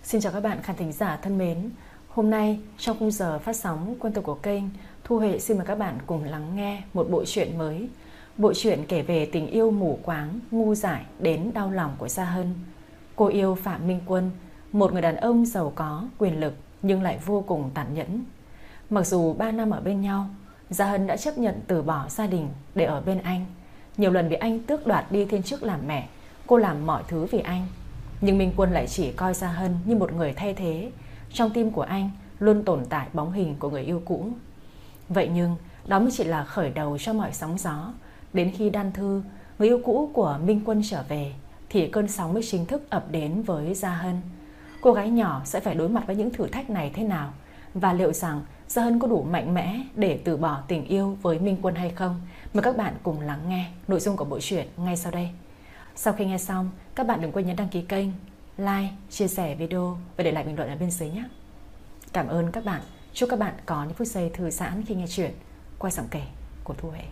Xin chào các bạn khán thính giả thân mến. Hôm nay trong khung giờ phát sóng quen thuộc của kênh, Thu Huệ xin mời các bạn cùng lắng nghe một bộ truyện mới. Bộ truyện kể về tình yêu mù quáng, ngu dại đến đau lòng của Gia Hân. Cô yêu Phạm Minh Quân, một người đàn ông giàu có, quyền lực nhưng lại vô cùng tàn nhẫn. Mặc dù 3 năm ở bên nhau, Gia Hân đã chấp nhận từ bỏ gia đình để ở bên anh. Nhiều lần bị anh tước đoạt đi thiên chức làm mẹ, cô làm mọi thứ vì anh. Nhưng Minh Quân lại chỉ coi Gia Hân như một người thay thế. Trong tim của anh luôn tồn tại bóng hình của người yêu cũ. Vậy nhưng đó mới chỉ là khởi đầu cho mọi sóng gió. Đến khi Đan Thư, người yêu cũ của Minh Quân trở về, thì cơn sóng mới chính thức ập đến với Gia Hân. Cô gái nhỏ sẽ phải đối mặt với những thử thách này thế nào? Và liệu rằng Gia Hân có đủ mạnh mẽ để từ bỏ tình yêu với Minh Quân hay không? Mời các bạn cùng lắng nghe nội dung của bộ truyện ngay sau đây. Sau khi nghe xong, các bạn đừng quên nhấn đăng ký kênh, like, chia sẻ video và để lại bình luận ở bên dưới nhé. Cảm ơn các bạn. Chúc các bạn có những phút giây thư giãn khi nghe chuyện qua giọng kể của Thu Huệ.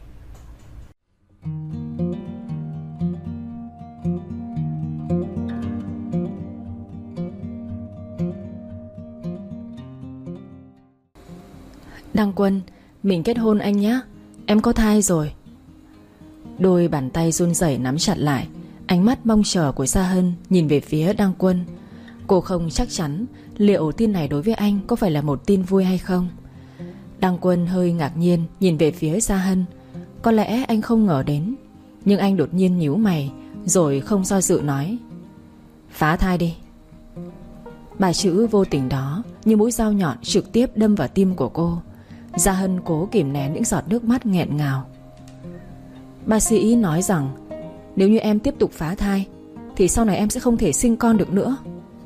Đăng Quân, mình kết hôn anh nhé. Em có thai rồi. Đôi bàn tay run rẩy nắm chặt lại. Ánh mắt mong chờ của Gia Hân nhìn về phía Đăng Quân. Cô không chắc chắn liệu tin này đối với anh có phải là một tin vui hay không. Đăng Quân hơi ngạc nhiên nhìn về phía Gia Hân. Có lẽ anh không ngờ đến. Nhưng anh đột nhiên nhíu mày, rồi không do dự nói: phá thai đi. Ba chữ vô tình đó như mũi dao nhọn trực tiếp đâm vào tim của cô. Gia Hân cố kìm nén những giọt nước mắt nghẹn ngào. Bác sĩ nói rằng nếu như em tiếp tục phá thai thì sau này em sẽ không thể sinh con được nữa.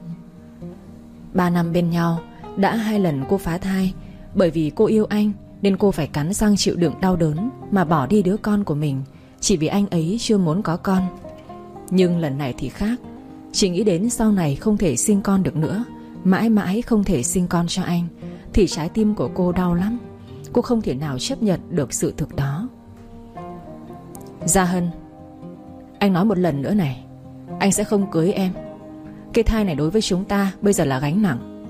3 năm bên nhau, đã 2 lần cô phá thai. Bởi vì cô yêu anh nên cô phải cắn răng chịu đựng đau đớn mà bỏ đi đứa con của mình, chỉ vì anh ấy chưa muốn có con. Nhưng lần này thì khác. Chỉ nghĩ đến sau này không thể sinh con được nữa, mãi mãi không thể sinh con cho anh, thì trái tim của cô đau lắm. Cô không thể nào chấp nhận được sự thực đó. Gia Hân, anh nói một lần nữa này, anh sẽ không cưới em. Cái thai này đối với chúng ta bây giờ là gánh nặng.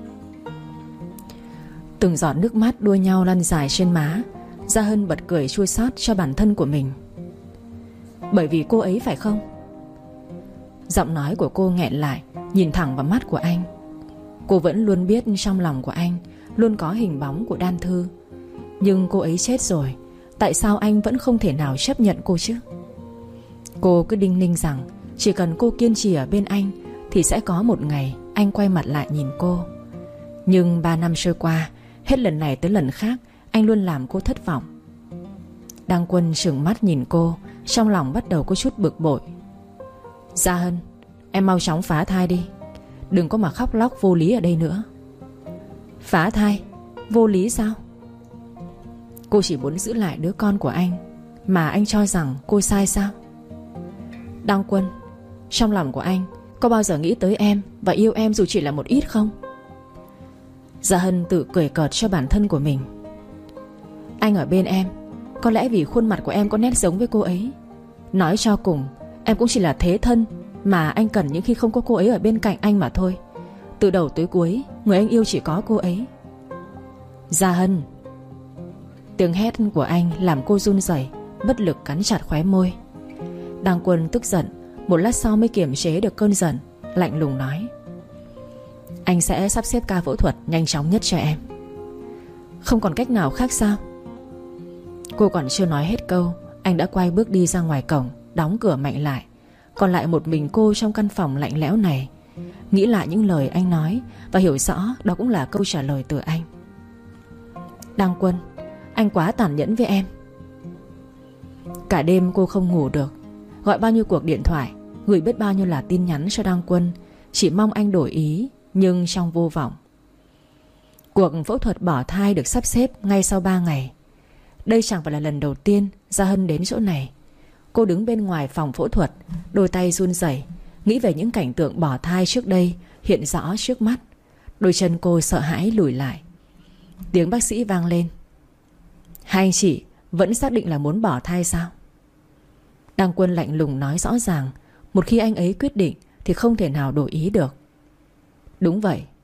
Từng giọt nước mắt đua nhau lăn dài trên má. Gia Hân bật cười chua xót cho bản thân của mình. Bởi vì cô ấy phải không? Giọng nói của cô nghẹn lại, nhìn thẳng vào mắt của anh. Cô vẫn luôn biết trong lòng của anh luôn có hình bóng của Đan Thư. Nhưng cô ấy chết rồi, tại sao anh vẫn không thể nào chấp nhận cô chứ? Cô cứ đinh ninh rằng chỉ cần cô kiên trì ở bên anh thì sẽ có một ngày anh quay mặt lại nhìn cô. Nhưng 3 năm trôi qua, hết lần này tới lần khác anh luôn làm cô thất vọng. Đăng Quân trừng mắt nhìn cô, trong lòng bắt đầu có chút bực bội. Gia Hân, em mau chóng phá thai đi. Đừng có mà khóc lóc vô lý ở đây nữa. Phá thai? Vô lý sao? Cô chỉ muốn giữ lại đứa con của anh, mà anh cho rằng cô sai sao? Đăng Quân, trong lòng của anh có bao giờ nghĩ tới em và yêu em dù chỉ là một ít không? Gia Hân tự cười cợt cho bản thân của mình. Anh ở bên em có lẽ vì khuôn mặt của em có nét giống với cô ấy. Nói cho cùng, em cũng chỉ là thế thân mà anh cần những khi không có cô ấy ở bên cạnh anh mà thôi. Từ đầu tới cuối, người anh yêu chỉ có cô ấy. Gia Hân. Tiếng hét của anh làm cô run rẩy, bất lực cắn chặt khóe môi. Đăng Quân tức giận, một lát sau mới kiềm chế được cơn giận, lạnh lùng nói: anh sẽ sắp xếp ca phẫu thuật nhanh chóng nhất cho em. Không còn cách nào khác sao? Cô còn chưa nói hết câu, anh đã quay bước đi ra ngoài cổng, đóng cửa mạnh lại. Còn lại một mình cô trong căn phòng lạnh lẽo này, nghĩ lại những lời anh nói và hiểu rõ đó cũng là câu trả lời từ anh. Đăng Quân, anh quá tàn nhẫn với em. Cả đêm cô không ngủ được, gọi bao nhiêu cuộc điện thoại, gửi biết bao nhiêu là tin nhắn cho Đăng Quân, chỉ mong anh đổi ý, nhưng trong vô vọng. Cuộc phẫu thuật bỏ thai được sắp xếp ngay sau 3 ngày. Đây chẳng phải là lần đầu tiên Gia Hân đến chỗ này. Cô đứng bên ngoài phòng phẫu thuật, đôi tay run rẩy, nghĩ về những cảnh tượng bỏ thai trước đây hiện rõ trước mắt. Đôi chân cô sợ hãi lùi lại. Tiếng bác sĩ vang lên: hai anh chị vẫn xác định là muốn bỏ thai sao? Đăng Quân lạnh lùng nói rõ ràng, một khi anh ấy quyết định thì không thể nào đổi ý được. Đúng vậy,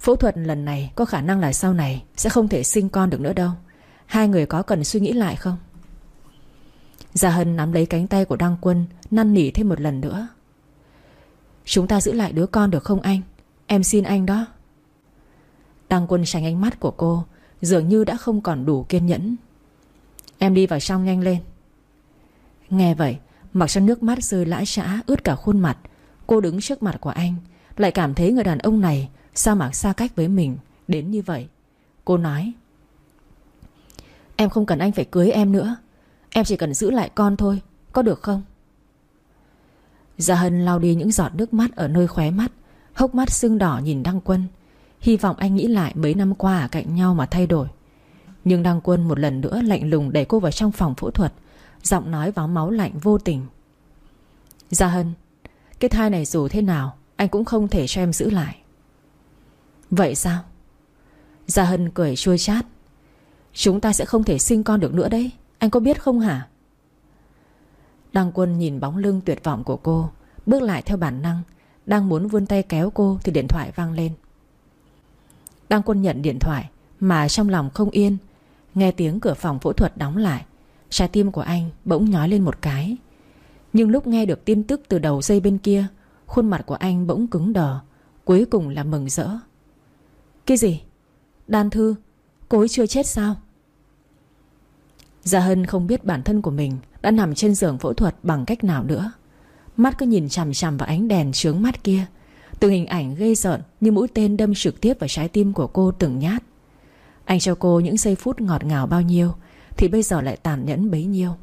Phẫu thuật lần này có khả năng là sau này sẽ không thể sinh con được nữa đâu. Hai người có cần suy nghĩ lại không? Gia Hân nắm lấy cánh tay của Đăng Quân, năn nỉ thêm một lần nữa. Chúng ta giữ lại đứa con được không anh? Em xin anh đó. Đăng Quân tránh ánh mắt của cô, dường như đã không còn đủ kiên nhẫn. Em đi vào trong nhanh lên. Nghe vậy, mặc cho nước mắt rơi lã chã ướt cả khuôn mặt, cô đứng trước mặt của anh, lại cảm thấy người đàn ông này sao mà xa cách với mình đến như vậy. Cô nói: Em không cần anh phải cưới em nữa. Em chỉ cần giữ lại con thôi, có được không? Gia Hân lau đi những giọt nước mắt ở nơi khóe mắt, hốc mắt sưng đỏ nhìn Đăng Quân, hy vọng anh nghĩ lại mấy năm qua ở cạnh nhau mà thay đổi. Nhưng Đăng Quân một lần nữa lạnh lùng đẩy cô vào trong phòng phẫu thuật, giọng nói vào máu lạnh vô tình: Gia Hân, cái thai này dù thế nào anh cũng không thể cho em giữ lại. Vậy sao? Gia Hân cười chua chát: Chúng ta sẽ không thể sinh con được nữa đấy, anh có biết không hả? Đăng Quân nhìn bóng lưng tuyệt vọng của cô, bước lại theo bản năng, đang muốn vươn tay kéo cô thì điện thoại vang lên. Đăng Quân nhận điện thoại mà trong lòng không yên. Nghe tiếng cửa phòng phẫu thuật đóng lại, trái tim của anh bỗng nhói lên một cái. Nhưng lúc nghe được tin tức từ đầu dây bên kia, khuôn mặt của anh bỗng cứng đờ, cuối cùng là mừng rỡ. Cái gì? Đan Thư, cô ấy chưa chết sao? Gia Hân không biết bản thân của mình đã nằm trên giường phẫu thuật bằng cách nào nữa. Mắt cứ nhìn chằm chằm vào ánh đèn chướng mắt kia. Từng hình ảnh ghê rợn như mũi tên đâm trực tiếp vào trái tim của cô từng nhát. Anh cho cô những giây phút ngọt ngào bao nhiêu thì bây giờ lại tàn nhẫn bấy nhiêu.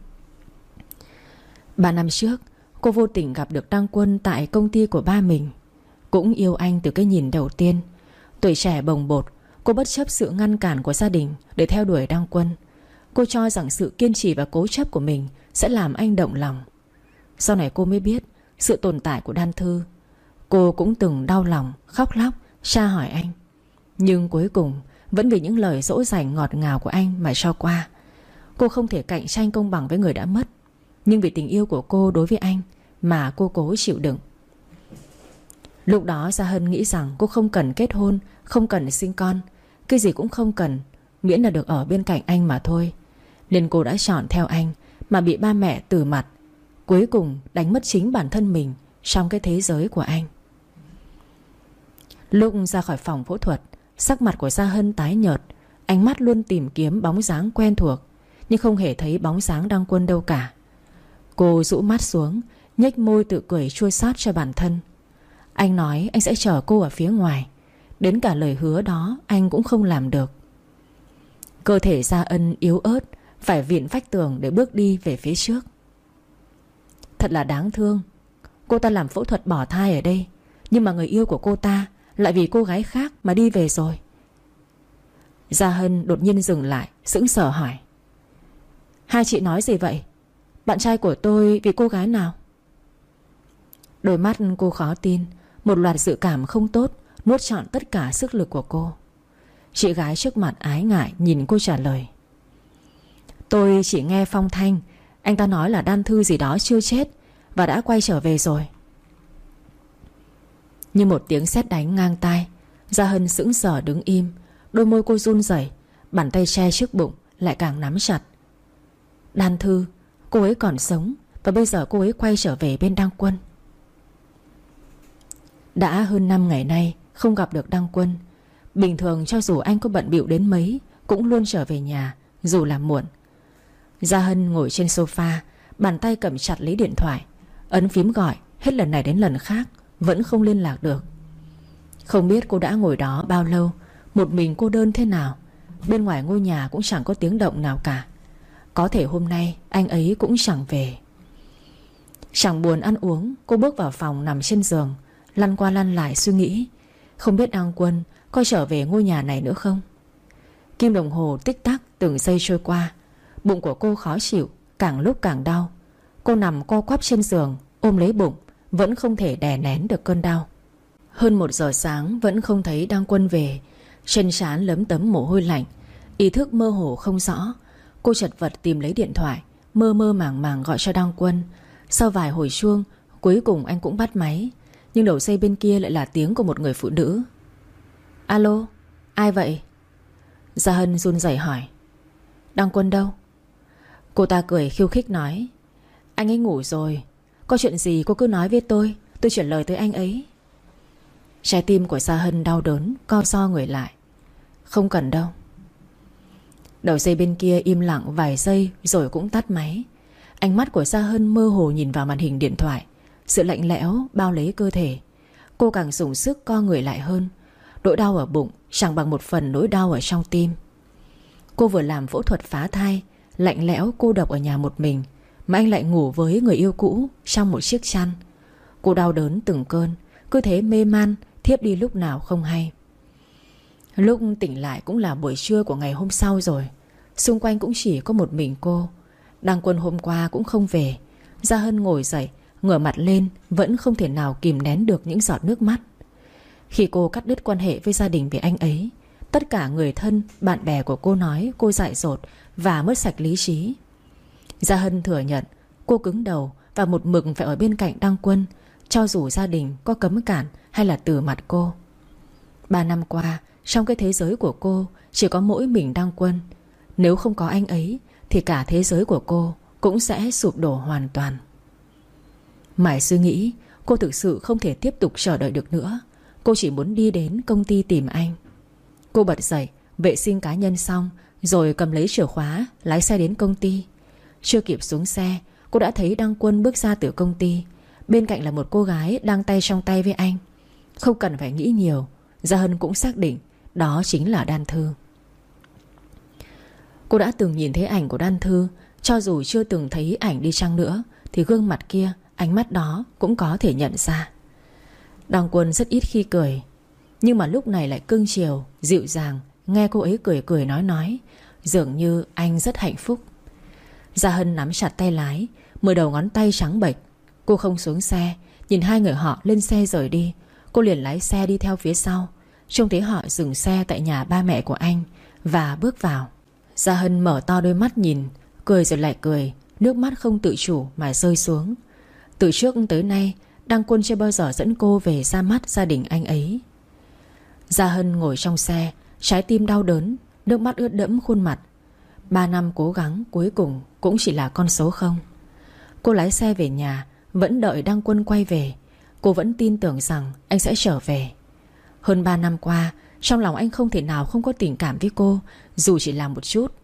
3 năm trước, cô vô tình gặp được Đăng Quân tại công ty của ba mình. Cũng yêu anh từ cái nhìn đầu tiên. Tuổi trẻ bồng bột, cô bất chấp sự ngăn cản của gia đình để theo đuổi Đăng Quân. Cô cho rằng sự kiên trì và cố chấp của mình sẽ làm anh động lòng. Sau này cô mới biết sự tồn tại của Đan Thư. Cô cũng từng đau lòng, khóc lóc, tra hỏi anh. Nhưng cuối cùng vẫn vì những lời dỗ dành ngọt ngào của anh mà cho qua. Cô không thể cạnh tranh công bằng với người đã mất, nhưng vì tình yêu của cô đối với anh mà cô cố chịu đựng. Lúc đó Gia Hân nghĩ rằng cô không cần kết hôn, không cần sinh con, cái gì cũng không cần, miễn là được ở bên cạnh anh mà thôi. Nên cô đã chọn theo anh mà bị ba mẹ từ mặt, cuối cùng đánh mất chính bản thân mình trong cái thế giới của anh. Lúc ra khỏi phòng phẫu thuật, sắc mặt của Gia Hân tái nhợt, ánh mắt luôn tìm kiếm bóng dáng quen thuộc, nhưng không hề thấy bóng dáng Đăng Quân đâu cả. Cô rũ mắt xuống, nhếch môi tự cười chua xót cho bản thân. Anh nói anh sẽ chờ cô ở phía ngoài, đến cả lời hứa đó anh cũng không làm được. Cơ thể Gia Hân yếu ớt, phải vịn vách tường để bước đi về phía trước. Thật là đáng thương. Cô ta làm phẫu thuật bỏ thai ở đây, nhưng mà người yêu của cô ta lại vì cô gái khác mà đi về rồi. Gia Hân đột nhiên dừng lại, sững sờ hỏi: Hai chị nói gì vậy? Bạn trai của tôi vì cô gái nào? Đôi mắt cô khó tin, một loạt dự cảm không tốt nuốt trọn tất cả sức lực của cô. Chị gái trước mặt ái ngại nhìn cô trả lời: Tôi chỉ nghe phong thanh, anh ta nói là Đan Thư gì đó chưa chết và đã quay trở về rồi. Như một tiếng sét đánh ngang tai, Gia Hân sững sờ đứng im. Đôi môi cô run rẩy, bàn tay che trước bụng lại càng nắm chặt. Đan Thư, cô ấy còn sống, và bây giờ cô ấy quay trở về bên Đăng Quân. Đã hơn 5 ngày nay không gặp được Đăng Quân. Bình thường cho dù anh có bận bịu đến mấy cũng luôn trở về nhà, dù là muộn. Gia Hân ngồi trên sofa, bàn tay cầm chặt lấy điện thoại, ấn phím gọi hết lần này đến lần khác, vẫn không liên lạc được. Không biết cô đã ngồi đó bao lâu, một mình cô đơn thế nào. Bên ngoài ngôi nhà cũng chẳng có tiếng động nào cả. Có thể hôm nay anh ấy cũng chẳng về. Chẳng buồn ăn uống, cô bước vào phòng nằm trên giường, lăn qua lăn lại suy nghĩ, không biết Đăng Quân có trở về ngôi nhà này nữa không. Kim đồng hồ tích tắc từng giây trôi qua. Bụng của cô khó chịu, càng lúc càng đau. Cô nằm co quắp trên giường, ôm lấy bụng, vẫn không thể đè nén được cơn đau. Hơn 1 giờ sáng vẫn không thấy Đăng Quân về. Trên trán lấm tấm mồ hôi lạnh, ý thức mơ hồ không rõ. Cô chật vật tìm lấy điện thoại, mơ mơ màng màng gọi cho Đăng Quân. Sau vài hồi chuông, cuối cùng anh cũng bắt máy, nhưng đầu dây bên kia lại là tiếng của một người phụ nữ. Alo, ai vậy? Gia Hân run rẩy hỏi. Đăng Quân đâu? Cô ta cười khiêu khích nói. Anh ấy ngủ rồi. Có chuyện gì cô cứ nói với tôi chuyển lời tới anh ấy. Trái tim của Gia Hân đau đớn, co ro người lại. Không cần đâu. Đầu dây bên kia im lặng vài giây rồi cũng tắt máy. Ánh mắt của Gia Hân mơ hồ nhìn vào màn hình điện thoại. Sự lạnh lẽo bao lấy cơ thể. Cô càng dùng sức co người lại hơn. Nỗi đau ở bụng chẳng bằng một phần nỗi đau ở trong tim. Cô vừa làm phẫu thuật phá thai, lạnh lẽo cô độc ở nhà một mình, mà anh lại ngủ với người yêu cũ trong một chiếc chăn. Cô đau đớn từng cơn, cứ thế mê man, thiếp đi lúc nào không hay. Lúc tỉnh lại cũng là buổi trưa của ngày hôm sau rồi. Xung quanh cũng chỉ có một mình cô. Đăng Quân hôm qua cũng không về. Gia Hân ngồi dậy, ngửa mặt lên, vẫn không thể nào kìm nén được những giọt nước mắt. Khi cô cắt đứt quan hệ với gia đình vì anh ấy, tất cả người thân, bạn bè của cô nói cô dại dột và mất sạch lý trí. Gia Hân thừa nhận cô cứng đầu và một mực phải ở bên cạnh Đăng Quân, cho dù gia đình có cấm cản hay là từ mặt cô. 3 năm qua, trong cái thế giới của cô chỉ có mỗi mình Đăng Quân. Nếu không có anh ấy thì cả thế giới của cô cũng sẽ sụp đổ hoàn toàn. Mãi suy nghĩ, cô thực sự không thể tiếp tục chờ đợi được nữa. Cô chỉ muốn đi đến công ty tìm anh. Cô bật dậy, vệ sinh cá nhân xong, rồi cầm lấy chìa khóa, lái xe đến công ty. Chưa kịp xuống xe, cô đã thấy Đăng Quân bước ra từ công ty. Bên cạnh là một cô gái đang tay trong tay với anh. Không cần phải nghĩ nhiều, Gia Hân cũng xác định đó chính là Đan Thư. Cô đã từng nhìn thấy ảnh của Đan Thư. Cho dù chưa từng thấy ảnh đi chăng nữa thì gương mặt kia, ánh mắt đó cũng có thể nhận ra. Đăng Quân rất ít khi cười, nhưng mà lúc này lại cưng chiều, dịu dàng. Nghe cô ấy cười cười nói, dường như anh rất hạnh phúc. Gia Hân nắm chặt tay lái, 10 đầu ngón tay trắng bệch. Cô không xuống xe, nhìn hai người họ lên xe rời đi. Cô liền lái xe đi theo phía sau. Trông thấy họ dừng xe tại nhà ba mẹ của anh và bước vào. Gia Hân mở to đôi mắt nhìn, cười rồi lại cười. Nước mắt không tự chủ mà rơi xuống. Từ trước tới nay, Đăng Quân chưa bao giờ dẫn cô về ra mắt gia đình anh ấy. Gia Hân ngồi trong xe, trái tim đau đớn, nước mắt ướt đẫm khuôn mặt. 3 năm cố gắng cuối cùng cũng chỉ là con số không. Cô lái xe về nhà, vẫn đợi Đăng Quân quay về. Cô vẫn tin tưởng rằng anh sẽ trở về. Hơn 3 năm qua, trong lòng anh không thể nào không có tình cảm với cô, dù chỉ là một chút.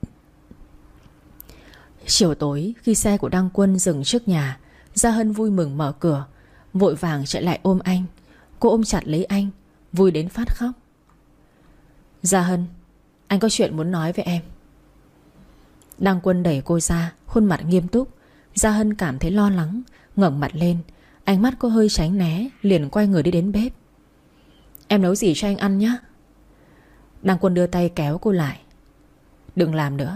Chiều tối, khi xe của Đăng Quân dừng trước nhà, Gia Hân vui mừng mở cửa, vội vàng chạy lại ôm anh. Cô ôm chặt lấy anh, vui đến phát khóc. Gia Hân, anh có chuyện muốn nói với em. Đăng Quân đẩy cô ra, khuôn mặt nghiêm túc. Gia Hân cảm thấy lo lắng, ngẩng mặt lên. Ánh mắt cô hơi tránh né, liền quay người đi đến bếp. Em nấu gì cho anh ăn nhé. Đăng Quân đưa tay kéo cô lại. Đừng làm nữa.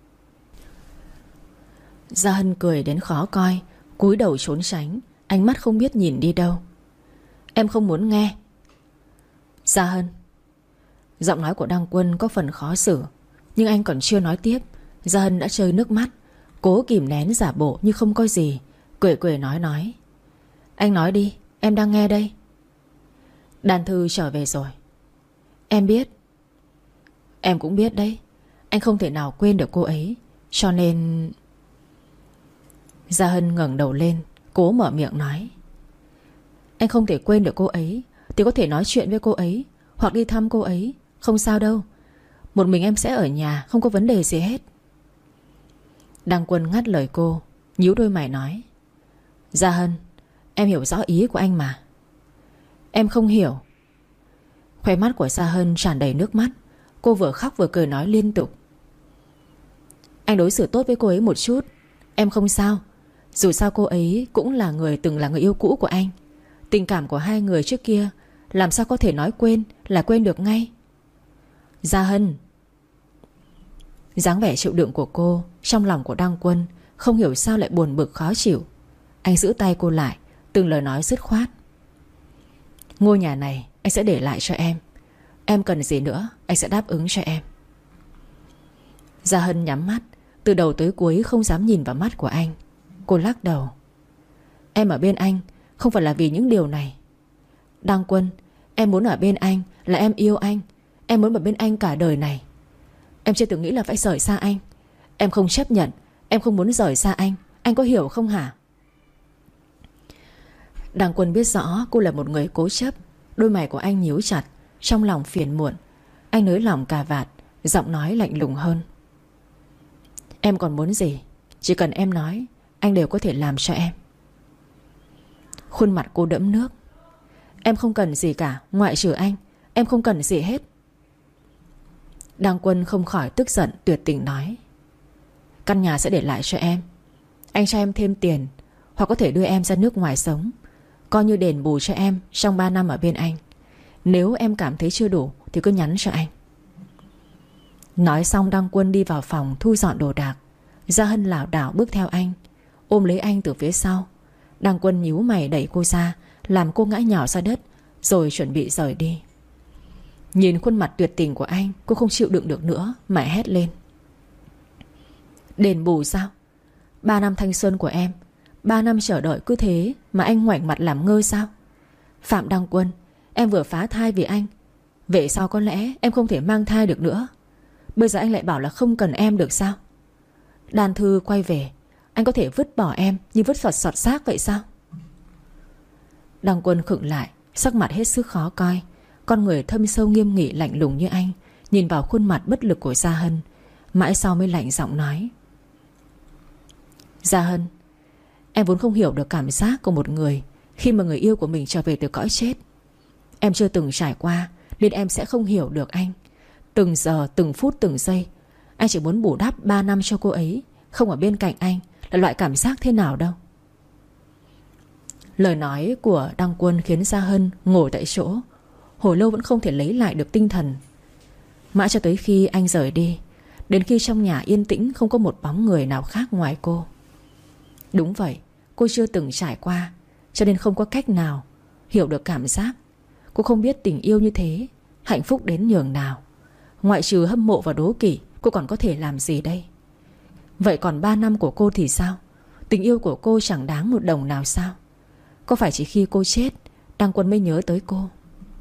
Gia Hân cười đến khó coi, cúi đầu trốn tránh, ánh mắt không biết nhìn đi đâu. Em không muốn nghe. Gia Hân. Giọng nói của Đăng Quân có phần khó xử, nhưng anh còn chưa nói tiếp, Gia Hân đã rơi nước mắt. Cố kìm nén giả bộ như không có gì, cười cười nói. Anh nói đi, em đang nghe đây. Đan Thư trở về rồi. Em biết. Em cũng biết đấy. Anh không thể nào quên được cô ấy, cho nên... Gia Hân ngẩng đầu lên, cố mở miệng nói. Anh không thể quên được cô ấy thì có thể nói chuyện với cô ấy, hoặc đi thăm cô ấy. Không sao đâu. Một mình em sẽ ở nhà, không có vấn đề gì hết. Đăng Quân ngắt lời cô, nhíu đôi mày nói. Gia Hân, em hiểu rõ ý của anh mà. Em không hiểu. Khóe mắt của Gia Hân tràn đầy nước mắt. Cô vừa khóc vừa cười nói liên tục. Anh đối xử tốt với cô ấy một chút, em không sao. Dù sao cô ấy cũng là người từng là người yêu cũ của anh. Tình cảm của hai người trước kia làm sao có thể nói quên là quên được ngay. Gia Hân. Dáng vẻ chịu đựng của cô trong lòng của Đăng Quân không hiểu sao lại buồn bực khó chịu. Anh giữ tay cô lại, từng lời nói dứt khoát. Ngôi nhà này anh sẽ để lại cho em. Em cần gì nữa anh sẽ đáp ứng cho em. Gia Hân nhắm mắt, từ đầu tới cuối không dám nhìn vào mắt của anh. Cô lắc đầu. Em ở bên anh không phải là vì những điều này. Đăng Quân, Em muốn ở bên anh là em yêu anh. Em muốn ở bên anh cả đời này. Em chưa từng nghĩ là phải rời xa anh. Em không chấp nhận. Em không muốn rời xa anh. Anh có hiểu không hả? Đăng Quân biết rõ cô là một người cố chấp. Đôi mày của anh nhíu chặt, trong lòng phiền muộn. Anh nới lỏng cà vạt, giọng nói lạnh lùng hơn. Em còn muốn gì? Chỉ cần em nói, anh đều có thể làm cho em. Khuôn mặt cô đẫm nước. Em không cần gì cả, ngoại trừ anh. Em không cần gì hết. Đăng Quân không khỏi tức giận, tuyệt tình nói. Căn nhà sẽ để lại cho em. Anh cho em thêm tiền, hoặc có thể đưa em ra nước ngoài sống, coi như đền bù cho em trong 3 năm ở bên anh. Nếu em cảm thấy chưa đủ thì cứ nhắn cho anh. Nói xong Đăng Quân đi vào phòng thu dọn đồ đạc. Gia Hân lảo đảo bước theo anh, ôm lấy anh từ phía sau. Đăng Quân nhíu mày đẩy cô ra, làm cô ngã nhào ra đất, rồi chuẩn bị rời đi. Nhìn khuôn mặt tuyệt tình của anh, cô không chịu đựng được nữa mà hét lên. Đền bù sao? 3 năm thanh xuân của em, 3 năm chờ đợi cứ thế mà anh ngoảnh mặt làm ngơ sao? Phạm Đăng Quân, em vừa phá thai vì anh. Vậy sao có lẽ em không thể mang thai được nữa? Bây giờ anh lại bảo là không cần em được sao? Đan Thư quay về, anh có thể vứt bỏ em như vứt sọt xác vậy sao? Đăng Quân khựng lại, sắc mặt hết sức khó coi. Con người thâm sâu nghiêm nghị lạnh lùng như anh nhìn vào khuôn mặt bất lực của Gia Hân. Mãi sau mới lạnh giọng nói. Gia Hân, em vốn không hiểu được cảm giác của một người khi mà người yêu của mình trở về từ cõi chết. Em chưa từng trải qua nên em sẽ không hiểu được anh. Từng giờ, từng phút, từng giây anh chỉ muốn bù đắp 3 năm cho cô ấy không ở bên cạnh anh là loại cảm giác thế nào đâu. Lời nói của Đăng Quân khiến Gia Hân ngồi tại chỗ, hồi lâu vẫn không thể lấy lại được tinh thần. Mãi cho tới khi anh rời đi, đến khi trong nhà yên tĩnh không có một bóng người nào khác ngoài cô. Đúng vậy, cô chưa từng trải qua, cho nên không có cách nào hiểu được cảm giác. Cô không biết tình yêu như thế hạnh phúc đến nhường nào. Ngoại trừ hâm mộ và đố kỵ, cô còn có thể làm gì đây? Vậy còn 3 năm của cô thì sao? Tình yêu của cô chẳng đáng một đồng nào sao? Có phải chỉ khi cô chết Đăng Quân mới nhớ tới cô?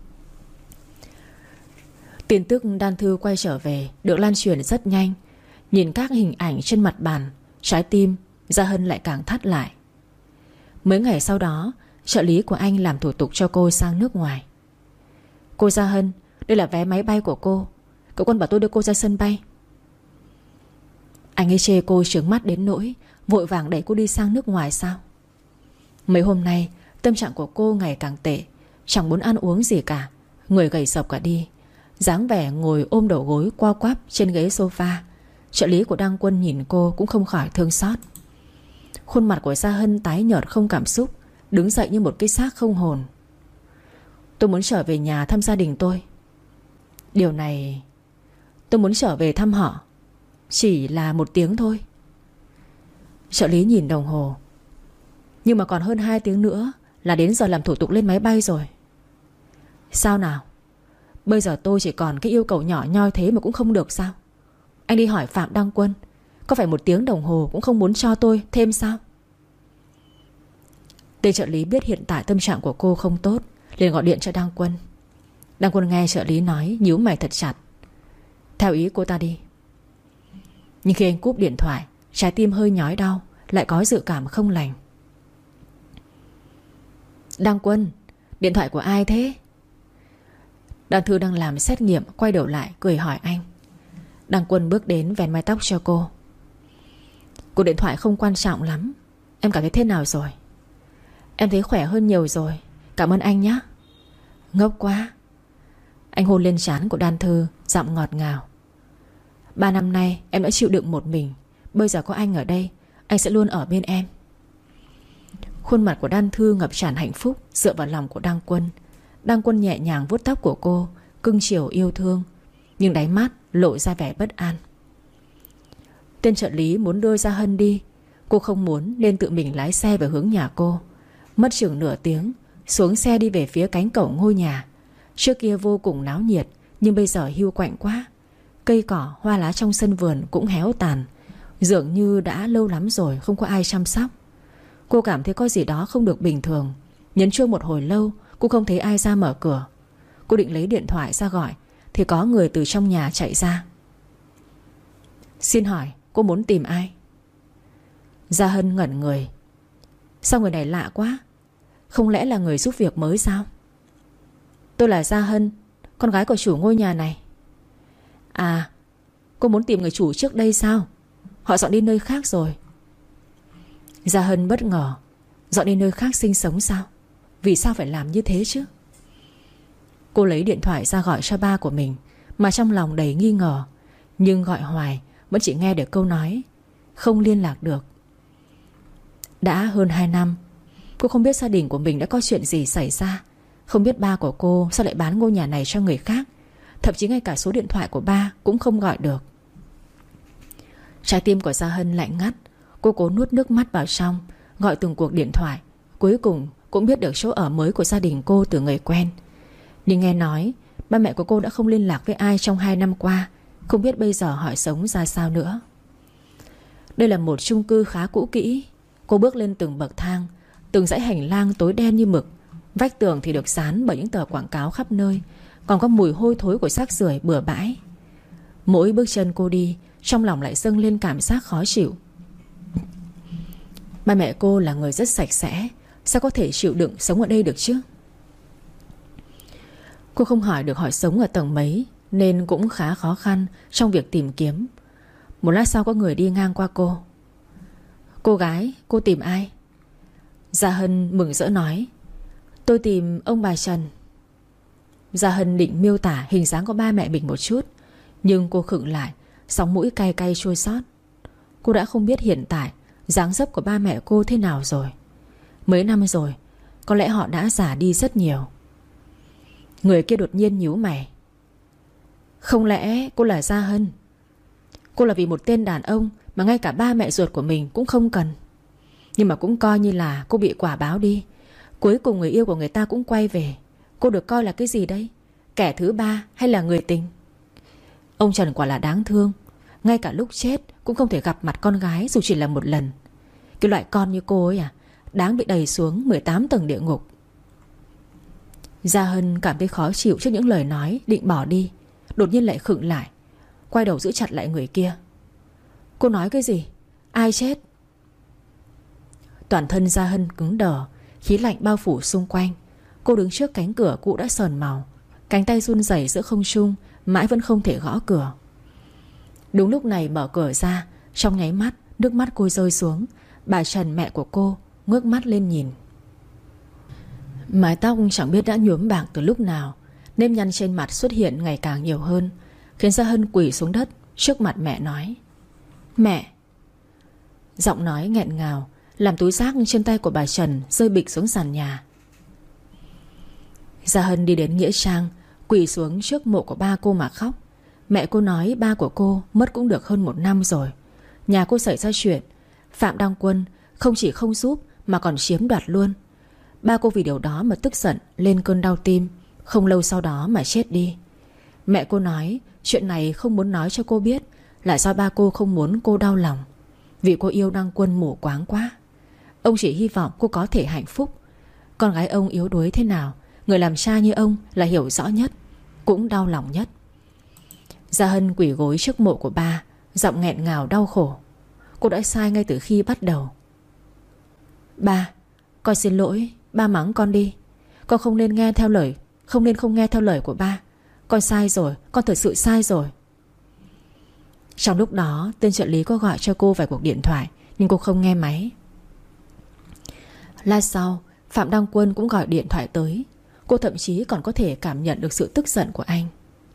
Tin tức Đan Thư quay trở về được lan truyền rất nhanh. Nhìn các hình ảnh trên mặt bàn, trái tim Gia Hân lại càng thắt lại. Mấy ngày sau đó, trợ lý của anh làm thủ tục cho cô sang nước ngoài. Cô Gia Hân, đây là vé máy bay của cô. Cậu Quân bảo tôi đưa cô ra sân bay. Anh ấy chê cô trướng mắt đến nỗi vội vàng đẩy cô đi sang nước ngoài sao? Mấy hôm nay tâm trạng của cô ngày càng tệ, chẳng muốn ăn uống gì cả, người gầy sộc cả đi, dáng vẻ ngồi ôm đầu gối co quắp trên ghế sofa. Trợ lý của Đăng Quân nhìn cô cũng không khỏi thương xót. Khuôn mặt của Gia Hân tái nhợt không cảm xúc, đứng dậy như một cái xác không hồn. Tôi muốn trở về nhà thăm gia đình tôi. Điều này, tôi muốn trở về thăm họ, chỉ là 1 tiếng thôi. Trợ lý nhìn đồng hồ. Nhưng mà còn hơn 2 tiếng nữa là đến giờ làm thủ tục lên máy bay rồi. Sao nào? Bây giờ tôi chỉ còn cái yêu cầu nhỏ nhoi thế mà cũng không được sao? Anh đi hỏi Phạm Đăng Quân, có phải 1 tiếng đồng hồ cũng không muốn cho tôi thêm sao? Tên trợ lý biết hiện tại tâm trạng của cô không tốt, liền gọi điện cho Đăng Quân. Đăng Quân nghe trợ lý nói, nhíu mày thật chặt. Theo ý cô ta đi. Nhưng khi anh cúp điện thoại, trái tim hơi nhói đau, lại có dự cảm không lành. Đăng Quân, điện thoại của ai thế? Đan Thư đang làm xét nghiệm, quay đầu lại cười hỏi anh. Đăng Quân bước đến vén mái tóc cho cô. Cuộc điện thoại không quan trọng lắm. Em cảm thấy thế nào rồi? Em thấy khỏe hơn nhiều rồi, cảm ơn anh nhé. Ngốc quá. Anh hôn lên trán của Đan Thư, giọng ngọt ngào. 3 năm nay em đã chịu đựng một mình, bây giờ có anh ở đây, anh sẽ luôn ở bên em. Khuôn mặt của Đan Thư ngập tràn hạnh phúc, dựa vào lòng của Đăng Quân. Đăng Quân nhẹ nhàng vuốt tóc của cô, cưng chiều yêu thương, nhưng đáy mắt lộ ra vẻ bất an. Tên trợ lý muốn đưa Gia Hân đi, cô không muốn nên tự mình lái xe về hướng nhà cô. Mất chừng nửa tiếng, xuống xe đi về phía cánh cổng ngôi nhà. Trước kia vô cùng náo nhiệt, nhưng bây giờ hiu quạnh quá. Cây cỏ, hoa lá trong sân vườn cũng héo tàn, dường như đã lâu lắm rồi không có ai chăm sóc. Cô cảm thấy có gì đó không được bình thường. Nhấn chuông một hồi lâu cũng không thấy ai ra mở cửa. Cô định lấy điện thoại ra gọi thì có người từ trong nhà chạy ra. Xin hỏi cô muốn tìm ai? Gia Hân ngẩn người. Sao người này lạ quá? Không lẽ là người giúp việc mới sao? Tôi là Gia Hân, con gái của chủ ngôi nhà này. À, cô muốn tìm người chủ trước đây sao? Họ dọn đi nơi khác rồi. Gia Hân bất ngờ. Dọn đi nơi khác sinh sống sao? Vì sao phải làm như thế chứ? Cô lấy điện thoại ra gọi cho ba của mình, mà trong lòng đầy nghi ngờ. Nhưng gọi hoài vẫn chỉ nghe được câu nói không liên lạc được. Đã hơn 2 năm, cô không biết gia đình của mình đã có chuyện gì xảy ra. Không biết ba của cô sao lại bán ngôi nhà này cho người khác. Thậm chí ngay cả số điện thoại của ba cũng không gọi được. Trái tim của Gia Hân lạnh ngắt. Cô cố nuốt nước mắt vào trong, gọi từng cuộc điện thoại. Cuối cùng cũng biết được chỗ ở mới của gia đình cô từ người quen. Nhưng nghe nói ba mẹ của cô đã không liên lạc với ai trong 2 năm qua. Không biết bây giờ họ sống ra sao nữa. Đây là một chung cư khá cũ kỹ. Cô bước lên từng bậc thang, từng dãy hành lang tối đen như mực. Vách tường thì được dán bởi những tờ quảng cáo khắp nơi, còn có mùi hôi thối của xác rưởi bừa bãi. Mỗi bước chân cô đi, trong lòng lại dâng lên cảm giác khó chịu. Ba mẹ cô là người rất sạch sẽ, sao có thể chịu đựng sống ở đây được chứ? Cô không hỏi được họ sống ở tầng mấy, nên cũng khá khó khăn trong việc tìm kiếm. Một lát sau có người đi ngang qua cô. Cô gái, cô tìm ai? Gia Hân mừng rỡ nói, tôi tìm ông bà Trần. Gia Hân định miêu tả hình dáng của ba mẹ mình một chút, nhưng cô khựng lại, sóng mũi cay cay chua xót. Cô đã không biết hiện tại dáng dấp của ba mẹ cô thế nào rồi. Mấy năm rồi, có lẽ họ đã già đi rất nhiều. Người kia đột nhiên nhíu mày. Không lẽ cô là Gia Hân? Cô là vì một tên đàn ông mà ngay cả ba mẹ ruột của mình cũng không cần. Nhưng mà cũng coi như là cô bị quả báo đi. Cuối cùng người yêu của người ta cũng quay về. Cô được coi là cái gì đây? Kẻ thứ ba hay là người tình? Ông Trần quả là đáng thương. Ngay cả lúc chết cũng không thể gặp mặt con gái dù chỉ là một lần. Cái loại con như cô ấy à, đáng bị đày xuống 18 tầng địa ngục. Gia Hân cảm thấy khó chịu trước những lời nói, định bỏ đi. Đột nhiên lại khựng lại, quay đầu giữ chặt lại người kia. Cô nói cái gì? Ai chết? Toàn thân Gia Hân cứng đờ, khí lạnh bao phủ xung quanh. Cô đứng trước cánh cửa cũ đã sờn màu, cánh tay run rẩy giữa không trung, mãi vẫn không thể gõ cửa. Đúng lúc này mở cửa ra, trong nháy mắt nước mắt cô rơi xuống. Bà Trần mẹ của cô ngước mắt lên nhìn. Mái tóc chẳng biết đã nhuốm bạc từ lúc nào, nếp nhăn trên mặt xuất hiện ngày càng nhiều hơn, khiến Gia Hân quỳ xuống đất trước mặt mẹ nói, mẹ. Giọng nói nghẹn ngào làm túi rác trên tay của bà Trần rơi bịch xuống sàn nhà. Gia Hân đi đến nghĩa trang, quỳ xuống trước mộ của ba cô mà khóc. Mẹ cô nói ba của cô mất cũng được hơn 1 năm rồi. Nhà cô xảy ra chuyện, Phạm Đăng Quân không chỉ không giúp mà còn chiếm đoạt luôn. Ba cô vì điều đó mà tức giận, lên cơn đau tim, không lâu sau đó mà chết đi. Mẹ cô nói chuyện này không muốn nói cho cô biết là do ba cô không muốn cô đau lòng, vì cô yêu Đăng Quân mù quáng quá. Ông chỉ hy vọng cô có thể hạnh phúc. Con gái ông yếu đuối thế nào, người làm cha như ông là hiểu rõ nhất, cũng đau lòng nhất. Gia Hân quỳ gối trước mộ của ba, giọng nghẹn ngào đau khổ. Cô đã sai ngay từ khi bắt đầu. Ba, con xin lỗi. Ba mắng con đi. Con không nên nghe theo lời, không nên không nghe theo lời của ba. Con sai rồi, con thật sự sai rồi. Trong lúc đó tên trợ lý có gọi cho cô vài cuộc điện thoại, nhưng cô không nghe máy. Lát sau Phạm Đăng Quân cũng gọi điện thoại tới. Cô thậm chí còn có thể cảm nhận được sự tức giận của anh.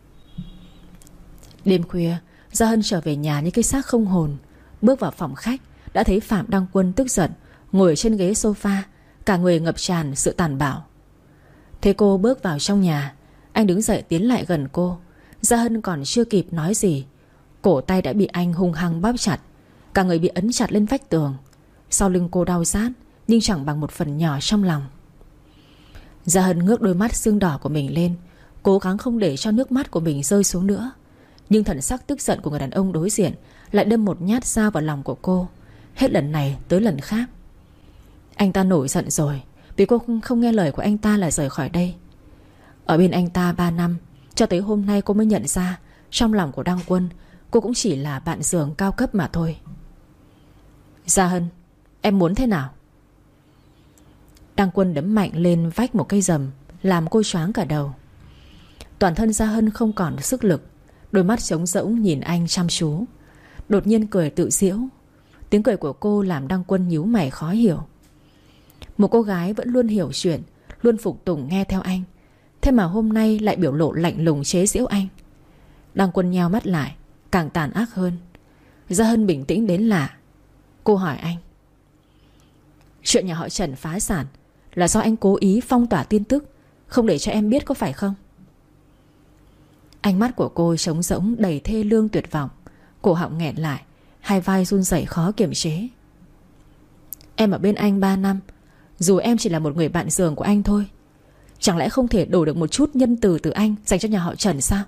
Đêm khuya, Gia Hân trở về nhà như cái xác không hồn. Bước vào phòng khách, đã thấy Phạm Đăng Quân tức giận ngồi trên ghế sofa, cả người ngập tràn sự tàn bạo. Thế cô bước vào trong nhà, anh đứng dậy tiến lại gần cô. Gia Hân còn chưa kịp nói gì, cổ tay đã bị anh hung hăng bóp chặt, cả người bị ấn chặt lên vách tường. Sau lưng cô đau rát, nhưng chẳng bằng một phần nhỏ trong lòng. Gia Hân ngước đôi mắt sưng đỏ của mình lên, cố gắng không để cho nước mắt của mình rơi xuống nữa. Nhưng thần sắc tức giận của người đàn ông đối diện lại đâm một nhát dao vào lòng của cô, hết lần này tới lần khác. Anh ta nổi giận rồi, vì cô không nghe lời của anh ta là rời khỏi đây. Ở bên anh ta 3 năm, cho tới hôm nay cô mới nhận ra trong lòng của Đăng Quân, cô cũng chỉ là bạn giường cao cấp mà thôi. Gia Hân, em muốn thế nào? Đăng Quân đấm mạnh lên vách một cây rầm, làm cô choáng cả đầu. Toàn thân Gia Hân không còn sức lực, đôi mắt trống rỗng nhìn anh chăm chú. Đột nhiên cười tự giễu. Tiếng cười của cô làm Đăng Quân nhíu mày khó hiểu. Một cô gái vẫn luôn hiểu chuyện, luôn phục tùng nghe theo anh, thế mà hôm nay lại biểu lộ lạnh lùng chế giễu anh. Đăng Quân nheo mắt lại, càng tàn ác hơn. Gia Hân bình tĩnh đến lạ. Cô hỏi anh: chuyện nhà họ Trần phá sản là do anh cố ý phong tỏa tin tức, không để cho em biết có phải không? Ánh mắt của cô trống rỗng đầy thê lương tuyệt vọng. Cổ họng nghẹn lại, hai vai run rẩy khó kiềm chế. Em ở bên anh 3 năm, dù em chỉ là một người bạn giường của anh thôi, chẳng lẽ không thể đổ được một chút nhân từ từ anh dành cho nhà họ Trần sao?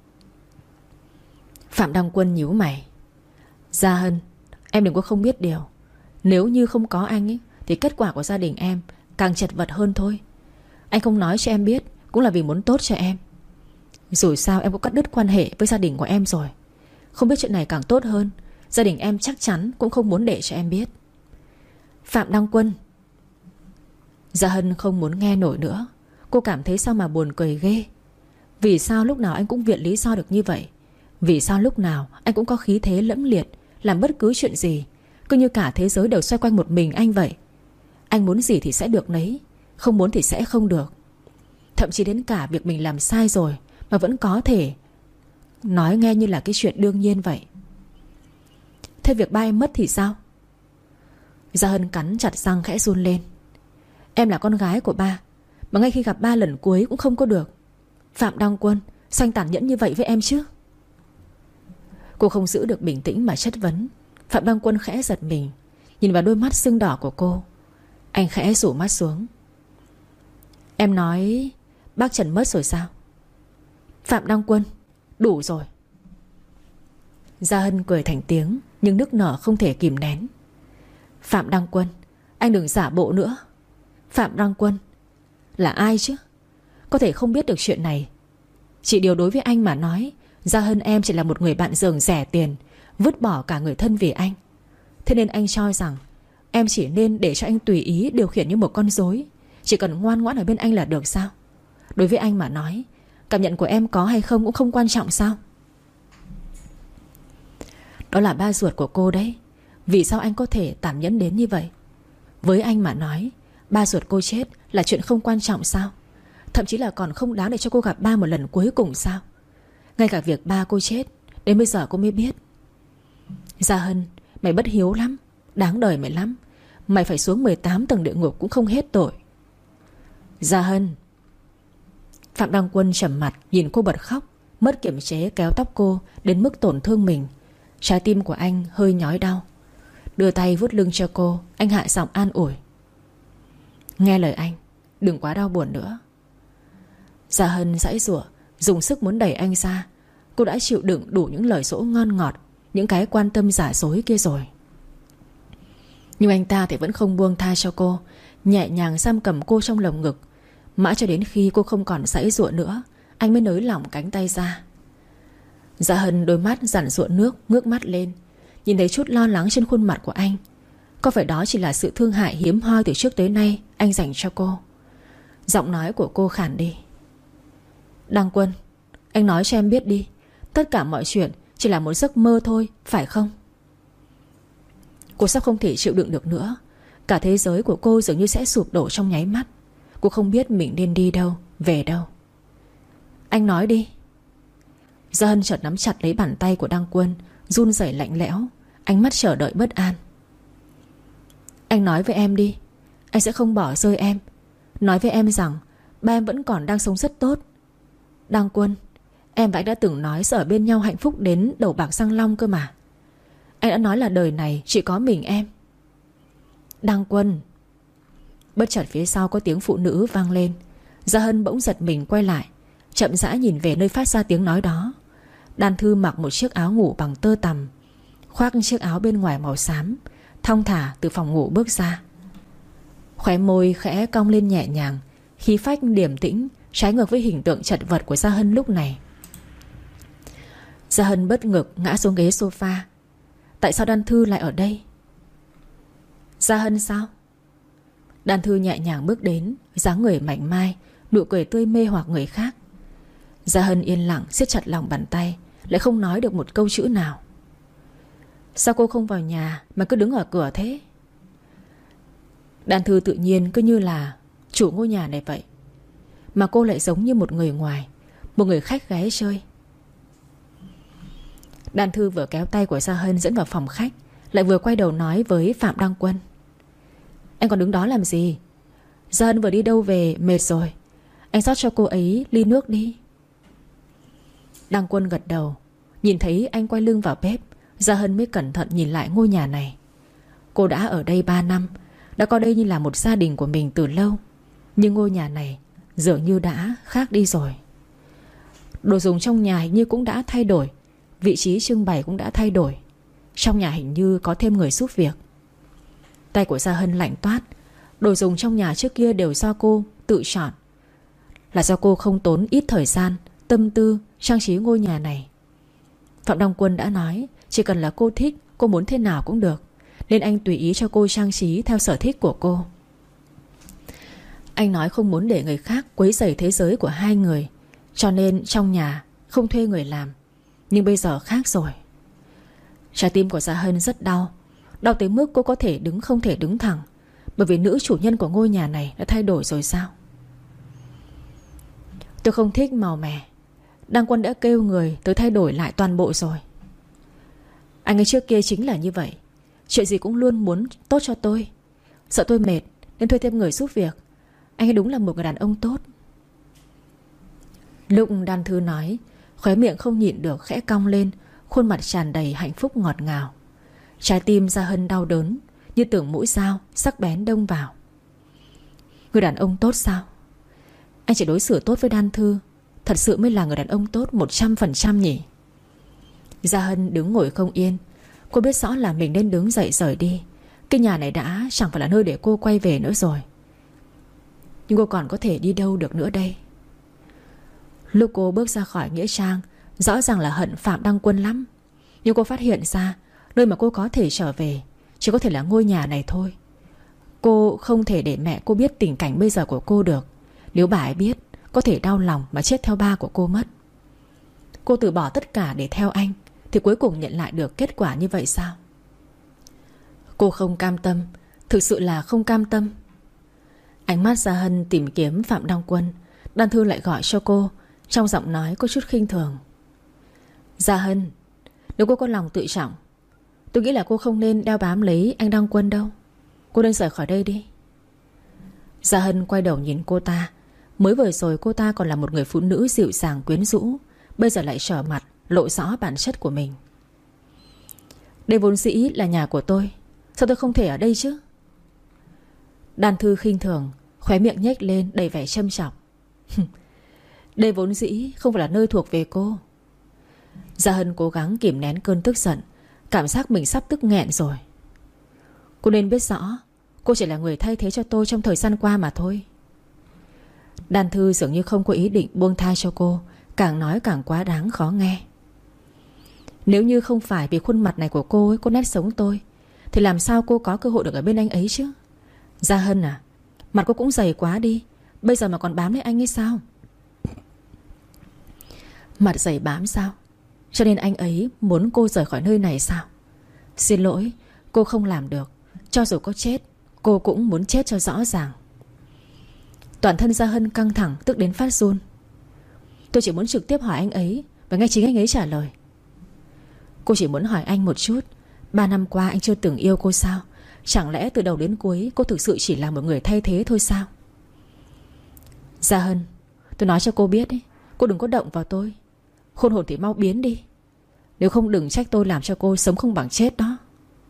Phạm Đăng Quân nhíu mày. Gia Hân, em đừng có không biết điều. Nếu như không có anh ấy, thì kết quả của gia đình em càng chật vật hơn thôi. Anh không nói cho em biết cũng là vì muốn tốt cho em. Dù sao em cũng cắt đứt quan hệ với gia đình của em rồi. Không biết chuyện này càng tốt hơn, gia đình em chắc chắn cũng không muốn để cho em biết. Phạm Đăng Quân. Gia Hân không muốn nghe nổi nữa. Cô cảm thấy sao mà buồn cười ghê. Vì sao lúc nào anh cũng viện lý do được như vậy? Vì sao lúc nào anh cũng có khí thế lẫm liệt, làm bất cứ chuyện gì cứ như cả thế giới đều xoay quanh một mình anh vậy? Anh muốn gì thì sẽ được nấy, không muốn thì sẽ không được. Thậm chí đến cả việc mình làm sai rồi mà vẫn có thể nói nghe như là cái chuyện đương nhiên vậy. Thế việc ba em mất thì sao? Gia Hân cắn chặt răng khẽ run lên. Em là con gái của ba, mà ngay khi gặp ba lần cuối cũng không có được. Phạm Đăng Quân, sao anh tàn nhẫn như vậy với em chứ? Cô không giữ được bình tĩnh mà chất vấn. Phạm Đăng Quân khẽ giật mình, nhìn vào đôi mắt sưng đỏ của cô. Anh khẽ rủ mắt xuống. Em nói bác Trần mất rồi sao? Phạm Đăng Quân, đủ rồi. Gia Hân cười thành tiếng, nhưng nức nở không thể kìm nén. Phạm Đăng Quân, anh đừng giả bộ nữa. Phạm Đăng Quân là ai chứ? Có thể không biết được chuyện này. Chỉ điều đối với anh mà nói, Gia Hân em chỉ là một người bạn giường rẻ tiền, vứt bỏ cả người thân vì anh. Thế nên anh cho rằng em chỉ nên để cho anh tùy ý điều khiển như một con rối, chỉ cần ngoan ngoãn ở bên anh là được sao? Đối với anh mà nói, cảm nhận của em có hay không cũng không quan trọng sao? Đó là ba ruột của cô đấy. Vì sao anh có thể tàn nhẫn đến như vậy? Với anh mà nói, ba ruột cô chết là chuyện không quan trọng sao? Thậm chí là còn không đáng để cho cô gặp ba một lần cuối cùng sao? Ngay cả việc ba cô chết đến bây giờ cô mới biết. Gia Hân, mày bất hiếu lắm, đáng đời mày lắm. Mày phải xuống 18 tầng địa ngục cũng không hết tội. Gia Hân. Phạm Đăng Quân trầm mặt nhìn cô bật khóc, mất kiểm chế kéo tóc cô đến mức tổn thương mình. Trái tim của anh hơi nhói đau. Đưa tay vuốt lưng cho cô, anh hạ giọng an ủi. Nghe lời anh, đừng quá đau buồn nữa. Gia Hân giãy giụa, dùng sức muốn đẩy anh ra. Cô đã chịu đựng đủ những lời dỗ ngon ngọt, những cái quan tâm giả dối kia rồi. Nhưng anh ta thì vẫn không buông tha cho cô, nhẹ nhàng giam cầm cô trong lồng ngực. Mãi cho đến khi cô không còn giãy giụa nữa, anh mới nới lỏng cánh tay ra. Gia Hân đôi mắt giản giụa nước, ngước mắt lên, nhìn thấy chút lo lắng trên khuôn mặt của anh. Có phải đó chỉ là sự thương hại hiếm hoi từ trước tới nay anh dành cho cô? Giọng nói của cô khàn đi. Đăng Quân, anh nói cho em biết đi, tất cả mọi chuyện chỉ là một giấc mơ thôi, phải không? Cô sắp không thể chịu đựng được nữa. Cả thế giới của cô dường như sẽ sụp đổ trong nháy mắt. Cô không biết mình nên đi đâu, về đâu. Anh nói đi. Gia Hân chợt nắm chặt lấy bàn tay của Đăng Quân, run rẩy lạnh lẽo, ánh mắt chờ đợi bất an. Anh nói với em đi, anh sẽ không bỏ rơi em. Nói với em rằng ba em vẫn còn đang sống rất tốt. Đăng Quân, em và anh đã từng nói sẽ ở bên nhau hạnh phúc đến đầu bạc răng long cơ mà. Anh đã nói là đời này chỉ có mình em. Đăng Quân. Bất chợt phía sau có tiếng phụ nữ vang lên. Gia Hân bỗng giật mình quay lại, chậm rãi nhìn về nơi phát ra tiếng nói đó. Đan Thư mặc một chiếc áo ngủ bằng tơ tằm, khoác chiếc áo bên ngoài màu xám, thong thả từ phòng ngủ bước ra. Khóe môi khẽ cong lên nhẹ nhàng, khí phách điềm tĩnh trái ngược với hình tượng chật vật của Gia Hân lúc này. Gia Hân bất ngực ngã xuống ghế sofa. Tại sao Đan Thư lại ở đây? Gia Hân sao? Đan Thư nhẹ nhàng bước đến, dáng người mảnh mai, nụ cười tươi mê hoặc người khác. Gia Hân yên lặng siết chặt lòng bàn tay, lại không nói được một câu chữ nào. Sao cô không vào nhà mà cứ đứng ở cửa thế? Đan Thư tự nhiên cứ như là chủ ngôi nhà này vậy, mà cô lại giống như một người ngoài, một người khách ghé chơi. Đan Thư vừa kéo tay của Gia Hân dẫn vào phòng khách, lại vừa quay đầu nói với Phạm Đăng Quân: Anh còn đứng đó làm gì? Gia Hân vừa đi đâu về mệt rồi, anh rót cho cô ấy ly nước đi. Đăng Quân gật đầu. Nhìn thấy anh quay lưng vào bếp, Gia Hân mới cẩn thận nhìn lại ngôi nhà này. Cô đã ở đây 3 năm, đã coi đây như là một gia đình của mình từ lâu. Nhưng ngôi nhà này dường như đã khác đi rồi. Đồ dùng trong nhà hình như cũng đã thay đổi, vị trí trưng bày cũng đã thay đổi. Trong nhà hình như có thêm người giúp việc. Tay của Gia Hân lạnh toát. Đồ dùng trong nhà trước kia đều do cô tự chọn. Là do cô không tốn ít thời gian, tâm tư trang trí ngôi nhà này. Phạm Đăng Quân đã nói chỉ cần là cô thích, cô muốn thế nào cũng được, nên anh tùy ý cho cô trang trí theo sở thích của cô. Anh nói không muốn để người khác quấy rầy thế giới của hai người, cho nên trong nhà không thuê người làm. Nhưng bây giờ khác rồi. Trái tim của Gia Hân rất đau. Đau tới mức cô có thể đứng không thể đứng thẳng, bởi vì nữ chủ nhân của ngôi nhà này đã thay đổi rồi sao? Tôi không thích màu mè. Đăng Quân đã kêu người tới thay đổi lại toàn bộ rồi. Anh ấy trước kia chính là như vậy, chuyện gì cũng luôn muốn tốt cho tôi. Sợ tôi mệt nên thuê thêm người giúp việc. Anh ấy đúng là một người đàn ông tốt. Lúc Đan Thư nói, khóe miệng không nhịn được khẽ cong lên, khuôn mặt tràn đầy hạnh phúc ngọt ngào. Trái tim Gia Hân đau đớn, như tưởng mũi dao sắc bén đâm vào. Người đàn ông tốt sao? Anh chỉ đối xử tốt với Đan Thư, thật sự mới là người đàn ông tốt 100% nhỉ? Gia Hân đứng ngồi không yên. Cô biết rõ là mình nên đứng dậy rời đi. Cái nhà này đã chẳng phải là nơi để cô quay về nữa rồi. Nhưng cô còn có thể đi đâu được nữa đây? Lúc cô bước ra khỏi nghĩa trang, rõ ràng là hận Phạm Đăng Quân lắm. Nhưng cô phát hiện ra nơi mà cô có thể trở về chỉ có thể là ngôi nhà này thôi. Cô không thể để mẹ cô biết tình cảnh bây giờ của cô được. Nếu bà ấy biết, có thể đau lòng mà chết theo ba của cô mất. Cô từ bỏ tất cả để theo anh, thì cuối cùng nhận lại được kết quả như vậy sao? Cô không cam tâm, thực sự là không cam tâm. Ánh mắt Gia Hân tìm kiếm Phạm Đăng Quân. Đan Thư lại gọi cho cô, trong giọng nói có chút khinh thường. Gia Hân, nếu cô có lòng tự trọng, tôi nghĩ là cô không nên đeo bám lấy anh Đăng Quân đâu. Cô nên rời khỏi đây đi. Gia Hân quay đầu nhìn cô ta. Mới vừa rồi cô ta còn là một người phụ nữ dịu dàng quyến rũ, bây giờ lại trở mặt, lộ rõ bản chất của mình. Đây vốn dĩ là nhà của tôi, sao tôi không thể ở đây chứ? Đan Thư khinh thường, khóe miệng nhếch lên đầy vẻ châm chọc. Đây vốn dĩ không phải là nơi thuộc về cô. Gia Hân cố gắng kìm nén cơn tức giận, cảm giác mình sắp tức nghẹn rồi. Cô nên biết rõ, cô chỉ là người thay thế cho tôi trong thời gian qua mà thôi. Đan Thư dường như không có ý định buông tha cho cô, càng nói càng quá đáng khó nghe. Nếu như không phải vì khuôn mặt này của cô ấy có nét sống tôi, thì làm sao cô có cơ hội được ở bên anh ấy chứ? Gia Hân à, mặt cô cũng dày quá đi, bây giờ mà còn bám lấy anh ấy sao? Mặt dày bám sao? Cho nên anh ấy muốn cô rời khỏi nơi này sao? Xin lỗi, cô không làm được. Cho dù có chết, cô cũng muốn chết cho rõ ràng. Toàn thân Gia Hân căng thẳng, tức đến phát run. Tôi chỉ muốn trực tiếp hỏi anh ấy, và nghe chính anh ấy trả lời. Cô chỉ muốn hỏi anh một chút, 3 năm qua anh chưa từng yêu cô sao? Chẳng lẽ từ đầu đến cuối cô thực sự chỉ là một người thay thế thôi sao? Gia Hân, tôi nói cho cô biết ấy, cô đừng có động vào tôi. Khôn hồn thì mau biến đi. Nếu không đừng trách tôi làm cho cô sống không bằng chết đó.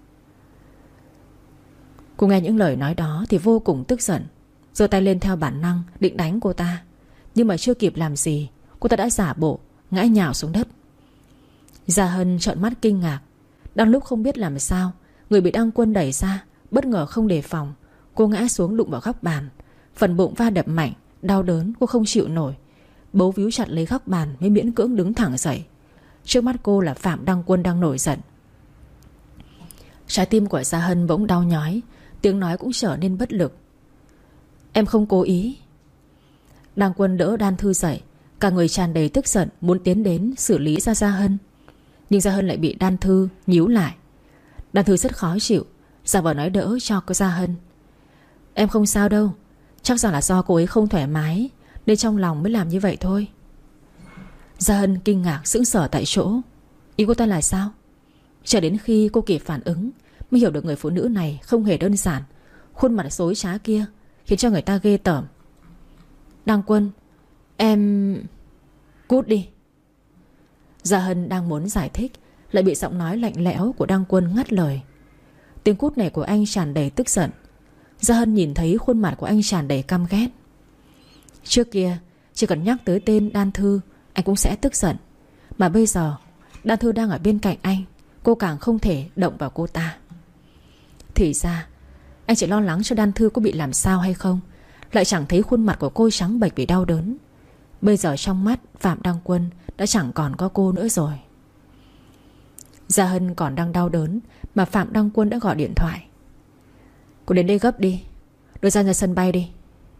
Cô nghe những lời nói đó thì vô cùng tức giận, giơ tay lên theo bản năng định đánh cô ta. Nhưng mà chưa kịp làm gì, cô ta đã giả bộ ngã nhào xuống đất. Gia Hân trợn mắt kinh ngạc. Đang lúc không biết làm sao, người bị Đăng Quân đẩy ra, bất ngờ không đề phòng, cô ngã xuống đụng vào góc bàn. Phần bụng va đập mạnh, Đau đớn cô không chịu nổi, bấu víu chặt lấy góc bàn mới miễn cưỡng đứng thẳng dậy. Trước mắt cô là Phạm Đăng Quân đang nổi giận. Trái tim của Gia Hân bỗng đau nhói, tiếng nói cũng trở nên bất lực. Em không cố ý. Đăng Quân đỡ Đan Thư dậy, cả người tràn đầy tức giận, muốn tiến đến xử lý Gia Hân. Nhưng Gia Hân lại bị Đan Thư nhíu lại. Đan Thư rất khó chịu, giả vờ nói đỡ cho cô Gia Hân. Em không sao đâu, chắc rằng là do cô ấy không thoải mái nên trong lòng mới làm như vậy thôi. Gia Hân kinh ngạc sững sờ tại chỗ. Ý cô ta là sao? Chờ đến khi cô kịp phản ứng mới hiểu được người phụ nữ này không hề đơn giản. Khuôn mặt xối trá kia khiến cho người ta ghê tởm. Đăng Quân, em... Cút đi. Gia Hân đang muốn giải thích, lại bị giọng nói lạnh lẽo của Đăng Quân ngắt lời. Tiếng cút này của anh tràn đầy tức giận. Gia Hân nhìn thấy khuôn mặt của anh tràn đầy căm ghét. Trước kia chỉ cần nhắc tới tên Đan Thư anh cũng sẽ tức giận. Mà bây giờ Đan Thư đang ở bên cạnh anh, cô càng không thể động vào cô ta. Thì ra anh chỉ lo lắng cho Đan Thư có bị làm sao hay không, lại chẳng thấy khuôn mặt của cô trắng bệch vì đau đớn. Bây giờ trong mắt Phạm Đăng Quân đã chẳng còn có cô nữa rồi. Gia Hân còn đang đau đớn mà Phạm Đăng Quân đã gọi điện thoại. Cô đến đây gấp đi, đưa ra sân bay đi.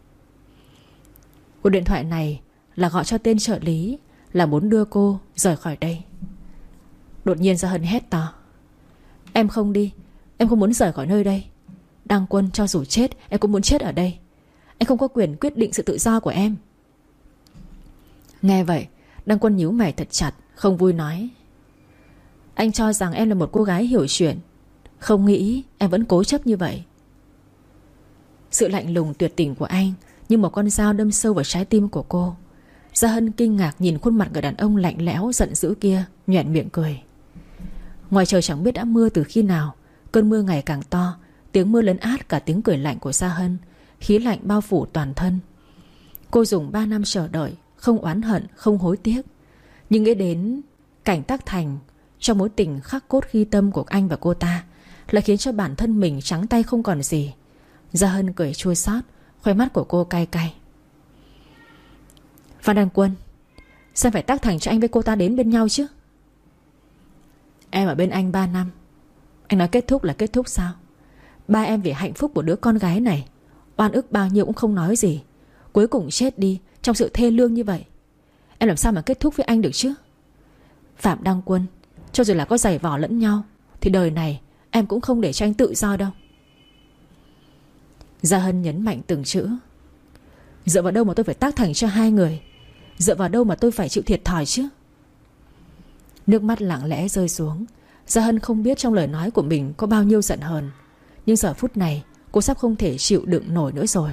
Cuộc điện thoại này là gọi cho tên trợ lý, là muốn đưa cô rời khỏi đây. Đột nhiên Gia Hân hét to. Em không đi, em không muốn rời khỏi nơi đây. Đăng Quân, cho dù chết em cũng muốn chết ở đây. Anh không có quyền quyết định sự tự do của em. Nghe vậy Đăng Quân nhíu mày thật chặt, không vui nói. Anh cho rằng em là một cô gái hiểu chuyện, không nghĩ em vẫn cố chấp như vậy. Sự lạnh lùng tuyệt tình của anh như một con dao đâm sâu vào trái tim của cô. Gia Hân kinh ngạc nhìn khuôn mặt người đàn ông lạnh lẽo giận dữ kia, nhoẻn miệng cười. Ngoài trời chẳng biết đã mưa từ khi nào. Cơn mưa ngày càng to, tiếng mưa lấn át cả tiếng cười lạnh của Gia Hân. Khí lạnh bao phủ toàn thân. Cô dùng 3 năm chờ đợi, không oán hận, không hối tiếc. Nhưng nghĩ đến cảnh tác thành trong mối tình khắc cốt ghi tâm của anh và cô ta, lại khiến cho bản thân mình trắng tay không còn gì. Gia Hân cười chua xót, khóe mắt của cô cay cay. Phan Đăng Quân, sao phải tác thành cho anh với cô ta đến bên nhau chứ? Em ở bên anh 3 năm, anh nói kết thúc là kết thúc sao? Ba em vì hạnh phúc của đứa con gái này oan ức bao nhiêu cũng không nói gì, cuối cùng chết đi trong sự thê lương như vậy. Em làm sao mà kết thúc với anh được chứ? Phạm Đăng Quân, cho dù là có giày vò lẫn nhau thì đời này em cũng không để cho anh tự do đâu. Gia Hân nhấn mạnh từng chữ. Dựa vào đâu mà tôi phải tác thành cho hai người? Dựa vào đâu mà tôi phải chịu thiệt thòi chứ? Nước mắt lặng lẽ rơi xuống. Gia Hân không biết trong lời nói của mình có bao nhiêu giận hờn, nhưng giờ phút này cô sắp không thể chịu đựng nổi nữa rồi.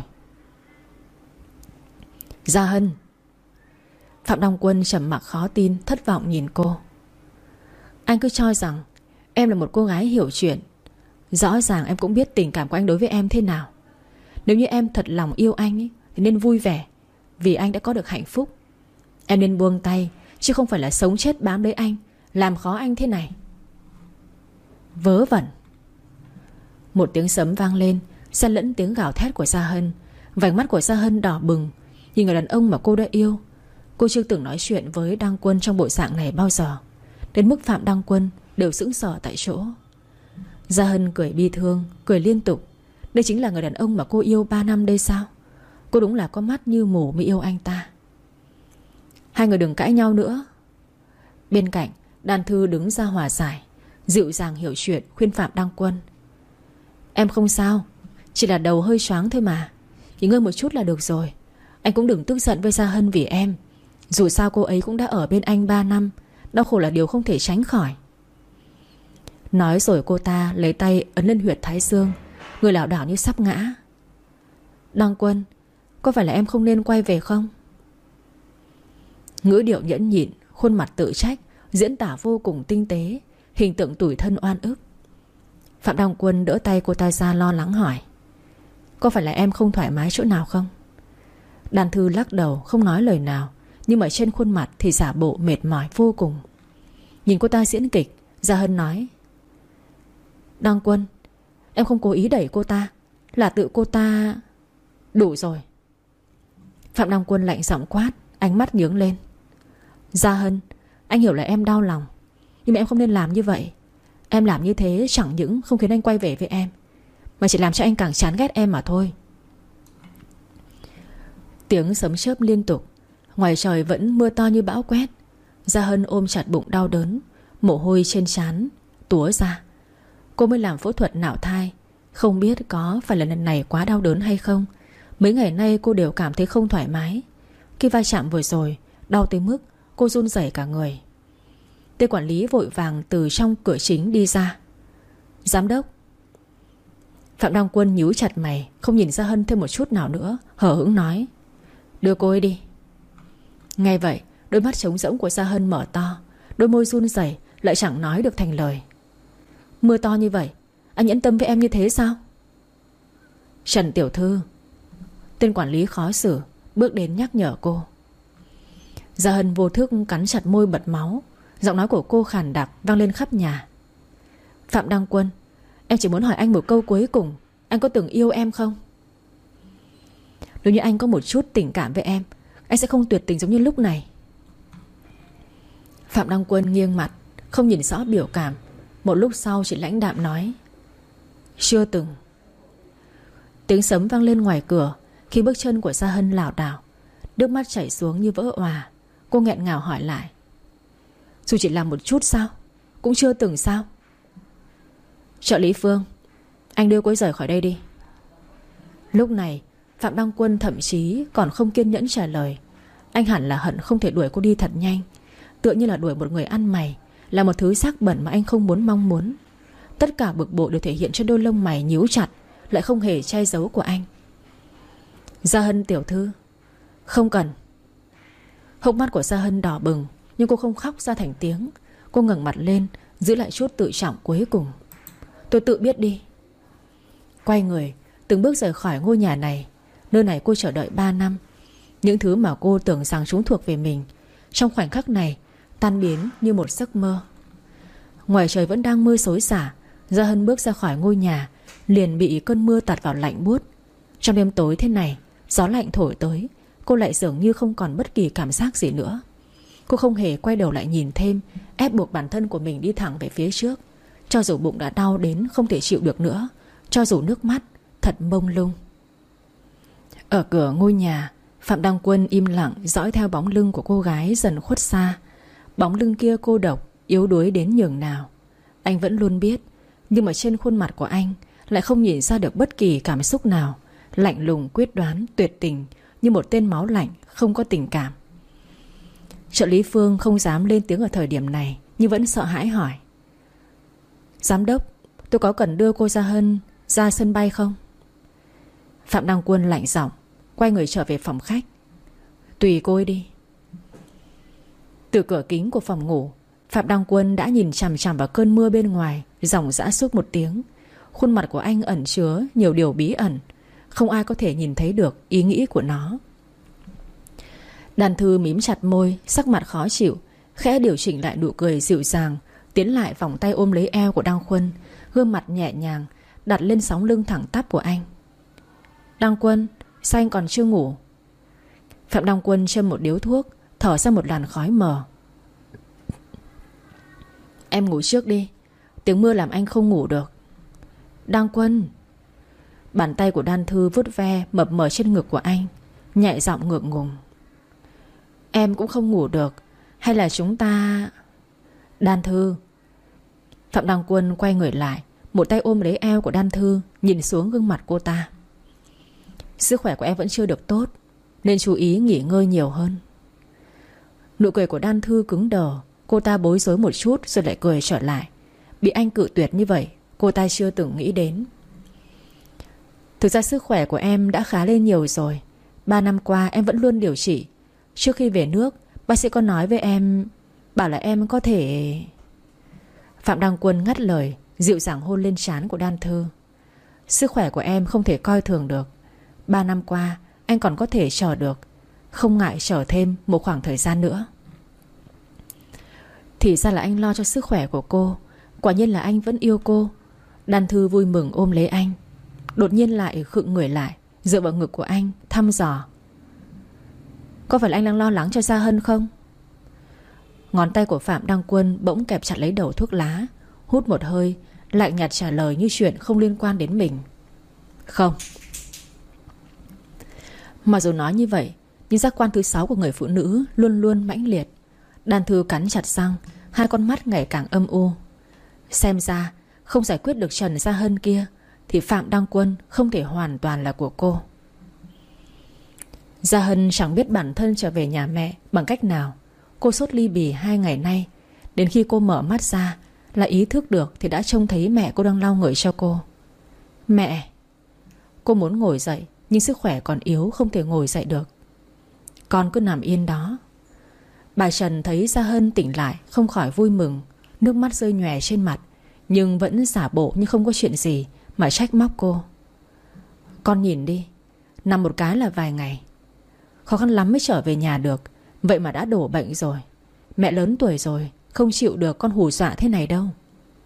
Gia Hân. Phạm Đăng Quân trầm mặc khó tin, thất vọng nhìn cô. Anh cứ cho rằng em là một cô gái hiểu chuyện. Rõ ràng em cũng biết tình cảm của anh đối với em thế nào. Nếu như em thật lòng yêu anh ấy, thì nên vui vẻ, vì anh đã có được hạnh phúc. Em nên buông tay, chứ không phải là sống chết bám lấy anh, làm khó anh thế này. Vớ vẩn. Một tiếng sấm vang lên, xen lẫn tiếng gào thét của Gia Hân. Vành mắt của Gia Hân đỏ bừng, nhìn người đàn ông mà cô đã yêu. Cô chưa từng nói chuyện với Đăng Quân trong bộ dạng này bao giờ, đến mức Phạm Đăng Quân đều sững sờ tại chỗ. Gia Hân cười bi thương, cười liên tục. Đây chính là người đàn ông mà cô yêu 3 năm đây sao? Cô đúng là có mắt như mù mới yêu anh ta. Hai người đừng cãi nhau nữa. Bên cạnh Đan Thư đứng ra hòa giải, dịu dàng hiểu chuyện khuyên Phạm Đăng Quân. Em không sao, chỉ là đầu hơi choáng thôi mà, nghỉ ngơi một chút là được rồi. Anh cũng đừng tức giận với Gia Hân vì em. Dù sao cô ấy cũng đã ở bên anh 3 năm, đau khổ là điều không thể tránh khỏi. Nói rồi cô ta lấy tay ấn lên huyệt thái dương, người lảo đảo như sắp ngã. Đăng Quân, có phải là em không nên quay về không? Ngữ điệu nhẫn nhịn, khuôn mặt tự trách, diễn tả vô cùng tinh tế, hình tượng tủi thân oan ức. Phạm Đăng Quân đỡ tay cô ta ra, lo lắng hỏi. Có phải là em không thoải mái chỗ nào không? Đan Thư lắc đầu không nói lời nào, nhưng mà trên khuôn mặt thì giả bộ mệt mỏi vô cùng. Nhìn cô ta diễn kịch, Gia Hân nói. Đăng Quân, em không cố ý đẩy cô ta, là tự cô ta... Đủ rồi. Phạm Đăng Quân lạnh giọng quát, ánh mắt nhướng lên. Gia Hân, anh hiểu là em đau lòng, nhưng mà em không nên làm như vậy. Em làm như thế chẳng những không khiến anh quay về với em, mà chỉ làm cho anh càng chán ghét em mà thôi. Tiếng sấm chớp liên tục. Ngoài trời vẫn mưa to như bão quét. Gia Hân ôm chặt bụng đau đớn, mồ hôi trên trán túa ra. Cô mới làm phẫu thuật nạo thai, không biết có phải là lần này quá đau đớn hay không. Mấy ngày nay cô đều cảm thấy không thoải mái. Khi va chạm vừa rồi, đau tới mức cô run rẩy cả người. Tên quản lý vội vàng từ trong cửa chính đi ra. Giám đốc. Phạm Đăng Quân nhíu chặt mày, không nhìn Gia Hân thêm một chút nào nữa, hờ hững nói. Đưa cô ấy đi. Nghe vậy, đôi mắt trống rỗng của Gia Hân mở to, đôi môi run rẩy lại chẳng nói được thành lời. Mưa to như vậy, anh nhẫn tâm với em như thế sao? Trần tiểu thư. Tên quản lý khó xử bước đến nhắc nhở cô. Gia Hân vô thức cắn chặt môi bật máu. Giọng nói của cô khàn đặc vang lên khắp nhà. Phạm Đăng Quân, em chỉ muốn hỏi anh một câu cuối cùng. Anh có từng yêu em không? Nếu như anh có một chút tình cảm với em, anh sẽ không tuyệt tình giống như lúc này. Phạm Đăng Quân nghiêng mặt, không nhìn rõ biểu cảm. Một lúc sau chỉ lãnh đạm nói. Chưa từng. Tiếng sấm vang lên ngoài cửa khi bước chân của Gia Hân lảo đảo, nước mắt chảy xuống như vỡ òa. Cô nghẹn ngào hỏi lại. Dù chỉ làm một chút sao? Cũng chưa từng sao? Trợ lý Phương, anh đưa cô ấy rời khỏi đây đi. Lúc này Phạm Đăng Quân thậm chí còn không kiên nhẫn trả lời. Anh hẳn là hận không thể đuổi cô đi thật nhanh, tựa như là đuổi một người ăn mày, là một thứ xác bẩn mà anh không mong muốn. Tất cả bực bội đều thể hiện trên đôi lông mày nhíu chặt, lại không hề che giấu của anh. Gia Hân tiểu thư. Không cần. Hốc mắt của Gia Hân đỏ bừng, nhưng cô không khóc ra thành tiếng. Cô ngẩng mặt lên, giữ lại chút tự trọng cuối cùng. Tôi tự biết đi. Quay người từng bước rời khỏi ngôi nhà này. Nơi này cô chờ đợi 3 năm. Những thứ mà cô tưởng rằng chúng thuộc về mình, trong khoảnh khắc này tan biến như một giấc mơ. Ngoài trời vẫn đang mưa xối xả. Gia Hân bước ra khỏi ngôi nhà, liền bị cơn mưa tạt vào lạnh buốt. Trong đêm tối thế này, gió lạnh thổi tới, cô lại dường như không còn bất kỳ cảm giác gì nữa. Cô không hề quay đầu lại nhìn thêm, ép buộc bản thân của mình đi thẳng về phía trước. Cho dù bụng đã đau đến không thể chịu được nữa, cho dù nước mắt thật mông lung. Ở cửa ngôi nhà, Phạm Đăng Quân im lặng dõi theo bóng lưng của cô gái dần khuất xa. Bóng lưng kia cô độc, yếu đuối đến nhường nào anh vẫn luôn biết. Nhưng mà trên khuôn mặt của anh lại không nhìn ra được bất kỳ cảm xúc nào. Lạnh lùng, quyết đoán, tuyệt tình, như một tên máu lạnh, không có tình cảm. Trợ lý Phương không dám lên tiếng ở thời điểm này, nhưng vẫn sợ hãi hỏi. Giám đốc, tôi có cần đưa cô Gia Hân ra sân bay không? Phạm Đăng Quân lạnh giọng, quay người trở về phòng khách. Tùy cô ấy đi. Từ cửa kính của phòng ngủ, Phạm Đăng Quân đã nhìn chằm chằm vào cơn mưa bên ngoài, ròng rã suốt một tiếng. Khuôn mặt của anh ẩn chứa nhiều điều bí ẩn, không ai có thể nhìn thấy được ý nghĩ của nó. Đan Thư mím chặt môi, sắc mặt khó chịu, khẽ điều chỉnh lại nụ cười dịu dàng, tiến lại vòng tay ôm lấy eo của Đăng Quân, gương mặt nhẹ nhàng đặt lên sóng lưng thẳng tắp của anh. Đăng Quân, sao anh còn chưa ngủ? Phạm Đăng Quân châm một điếu thuốc, thở ra một làn khói mờ. Em ngủ trước đi, tiếng mưa làm anh không ngủ được. Đăng Quân. Bàn tay của Đan Thư vuốt ve mập mờ trên ngực của anh, nhẹ giọng ngượng ngùng. Em cũng không ngủ được, hay là chúng ta... Đan Thư. Phạm Đăng Quân quay người lại, một tay ôm lấy eo của Đan Thư, nhìn xuống gương mặt cô ta. Sức khỏe của em vẫn chưa được tốt, nên chú ý nghỉ ngơi nhiều hơn. Nụ cười của Đan Thư cứng đờ. Cô ta bối rối một chút rồi lại cười trở lại. Bị anh cự tuyệt như vậy, cô ta chưa từng nghĩ đến. Thực ra sức khỏe của em đã khá lên nhiều rồi. 3 năm qua em vẫn luôn điều trị. Trước khi về nước, bác sĩ có nói với em, bảo là em có thể... Phạm Đăng Quân ngắt lời, dịu dàng hôn lên trán của Đan Thư. Sức khỏe của em không thể coi thường được. 3 năm qua anh còn có thể chờ được, không ngại chờ thêm một khoảng thời gian nữa. Thì ra là anh lo cho sức khỏe của cô. Quả nhiên là anh vẫn yêu cô. Đan Thư vui mừng ôm lấy anh, đột nhiên lại khựng người lại, dựa vào ngực của anh thăm dò. Có phải là anh đang lo lắng cho Gia Hân không? Ngón tay của Phạm Đăng Quân bỗng kẹp chặt lấy đầu thuốc lá, hút một hơi, lạnh nhạt trả lời như chuyện không liên quan đến mình. Không. Mặc dù nói như vậy, nhưng giác quan thứ 6 của người phụ nữ luôn luôn mãnh liệt. Đan Thư cắn chặt răng, hai con mắt ngày càng âm u. Xem ra không giải quyết được Trần Gia Hân kia thì Phạm Đăng Quân không thể hoàn toàn là của cô. Gia Hân chẳng biết bản thân trở về nhà mẹ bằng cách nào. Cô sốt ly bì 2 ngày nay. Đến khi cô mở mắt ra là ý thức được thì đã trông thấy mẹ cô đang lau người cho cô. Mẹ! Cô muốn ngồi dậy nhưng sức khỏe còn yếu, không thể ngồi dậy được. Con cứ nằm yên đó. Bà Trần thấy Gia Hân tỉnh lại không khỏi vui mừng, nước mắt rơi nhòe trên mặt, nhưng vẫn giả bộ như không có chuyện gì mà trách móc cô. Con nhìn đi, nằm một cái là vài ngày, khó khăn lắm mới trở về nhà được, vậy mà đã đổ bệnh rồi. Mẹ lớn tuổi rồi, không chịu được con hù dọa thế này đâu.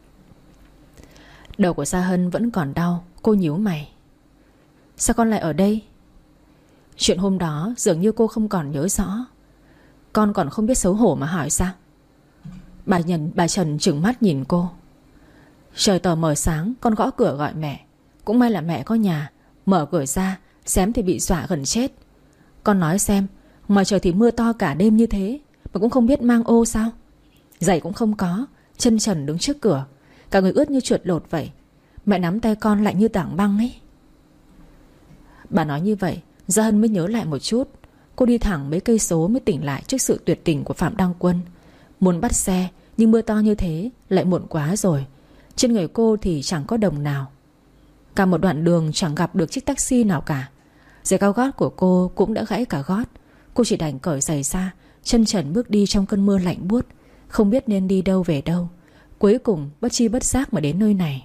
Đầu của Gia Hân vẫn còn đau. Cô nhíu mày. Sao con lại ở đây? Chuyện hôm đó dường như cô không còn nhớ rõ. Con còn không biết xấu hổ mà hỏi sao? Bà Trần trừng mắt nhìn cô. Trời tờ mờ sáng con gõ cửa gọi mẹ. Cũng may là mẹ có nhà. Mở cửa ra xém thì bị dọa gần chết. Con nói xem, ngoài trời thì mưa to cả đêm như thế mà cũng không biết mang ô sao? Giày cũng không có, chân trần đứng trước cửa, cả người ướt như chuột lột vậy. Mẹ nắm tay con lạnh như tảng băng ấy. Bà nói như vậy Gia Hân mới nhớ lại một chút. Cô đi thẳng mấy cây số mới tỉnh lại trước sự tuyệt tình của Phạm Đăng Quân. Muốn bắt xe nhưng mưa to như thế lại muộn quá rồi. Trên người cô thì chẳng có đồng nào. Cả một đoạn đường chẳng gặp được chiếc taxi nào cả. Giày cao gót của cô cũng đã gãy cả gót. Cô chỉ đành cởi giày ra, chân trần bước đi trong cơn mưa lạnh buốt, không biết nên đi đâu về đâu. Cuối cùng bất chi bất giác mà đến nơi này.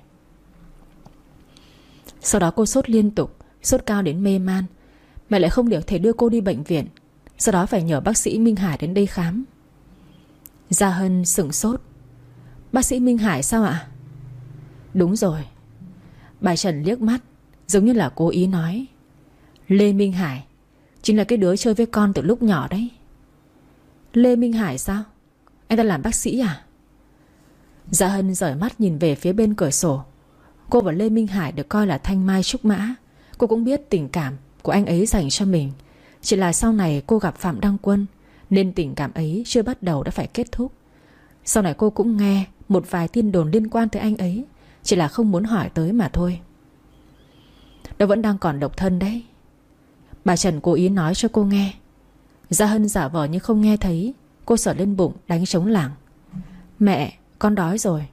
Sau đó cô sốt liên tục, sốt cao đến mê man. Mẹ lại không thể đưa cô đi bệnh viện, sau đó phải nhờ bác sĩ Minh Hải đến đây khám. Gia Hân sửng sốt. Bác sĩ Minh Hải sao ạ? Đúng rồi. Bà Trần liếc mắt, giống như là cố ý nói. Lê Minh Hải chính là cái đứa chơi với con từ lúc nhỏ đấy. Lê Minh Hải sao? Anh ta làm bác sĩ à? Gia Hân dõi mắt nhìn về phía bên cửa sổ. Cô và Lê Minh Hải được coi là thanh mai trúc mã. Cô cũng biết tình cảm của anh ấy dành cho mình. Chỉ là sau này cô gặp Phạm Đăng Quân nên tình cảm ấy chưa bắt đầu đã phải kết thúc. Sau này cô cũng nghe một vài tin đồn liên quan tới anh ấy, chỉ là không muốn hỏi tới mà thôi. Nó vẫn đang còn độc thân đấy. Bà Trần cố ý nói cho cô nghe. Gia Hân giả vờ như không nghe thấy. Cô sờ lên bụng đánh trống lảng. Mẹ, con đói rồi.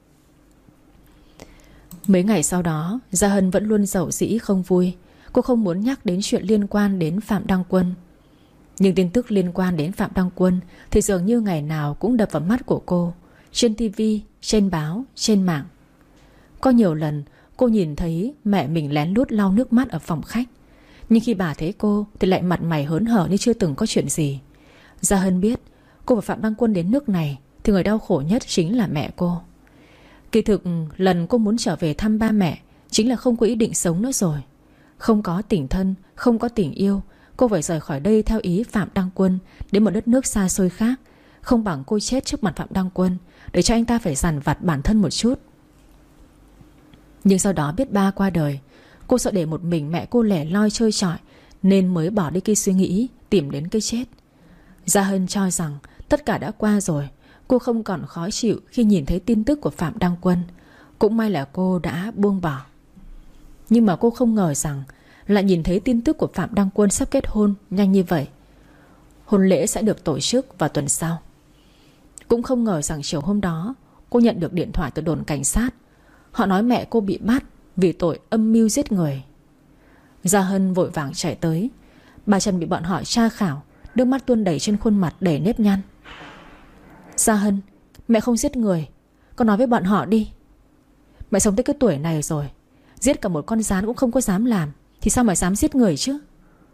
Mấy ngày sau đó Gia Hân vẫn luôn dầu dĩ không vui. Cô không muốn nhắc đến chuyện liên quan đến Phạm Đăng Quân. Nhưng tin tức liên quan đến Phạm Đăng Quân thì dường như ngày nào cũng đập vào mắt của cô. Trên tivi, trên báo, trên mạng. Có nhiều lần cô nhìn thấy mẹ mình lén lút lau nước mắt ở phòng khách, nhưng khi bà thấy cô thì lại mặt mày hớn hở như chưa từng có chuyện gì. Gia Hân biết cô và Phạm Đăng Quân đến nước này thì người đau khổ nhất chính là mẹ cô. Kỳ thực lần cô muốn trở về thăm ba mẹ chính là không có ý định sống nữa rồi. Không có tình thân, không có tình yêu, cô phải rời khỏi đây theo ý Phạm Đăng Quân đến một đất nước xa xôi khác. Không bằng cô chết trước mặt Phạm Đăng Quân để cho anh ta phải dằn vặt bản thân một chút. Nhưng sau đó biết ba qua đời, cô sợ để một mình mẹ cô lẻ loi trơ trọi nên mới bỏ đi cái suy nghĩ tìm đến cái chết. Gia Hân cho rằng tất cả đã qua rồi. Cô không còn khó chịu khi nhìn thấy tin tức của Phạm Đăng Quân. Cũng may là cô đã buông bỏ. Nhưng mà cô không ngờ rằng lại nhìn thấy tin tức của Phạm Đăng Quân sắp kết hôn nhanh như vậy. Hôn lễ sẽ được tổ chức vào tuần sau. Cũng không ngờ rằng chiều hôm đó cô nhận được điện thoại từ đồn cảnh sát. Họ nói mẹ cô bị bắt vì tội âm mưu giết người. Gia Hân vội vàng chạy tới. Bà Trần bị bọn họ tra khảo, nước mắt tuôn đầy trên khuôn mặt đầy nếp nhăn. Gia Hân, mẹ không giết người. Con nói với bọn họ đi. Mẹ sống tới cái tuổi này rồi, giết cả một con gián cũng không có dám làm thì sao mà dám giết người chứ?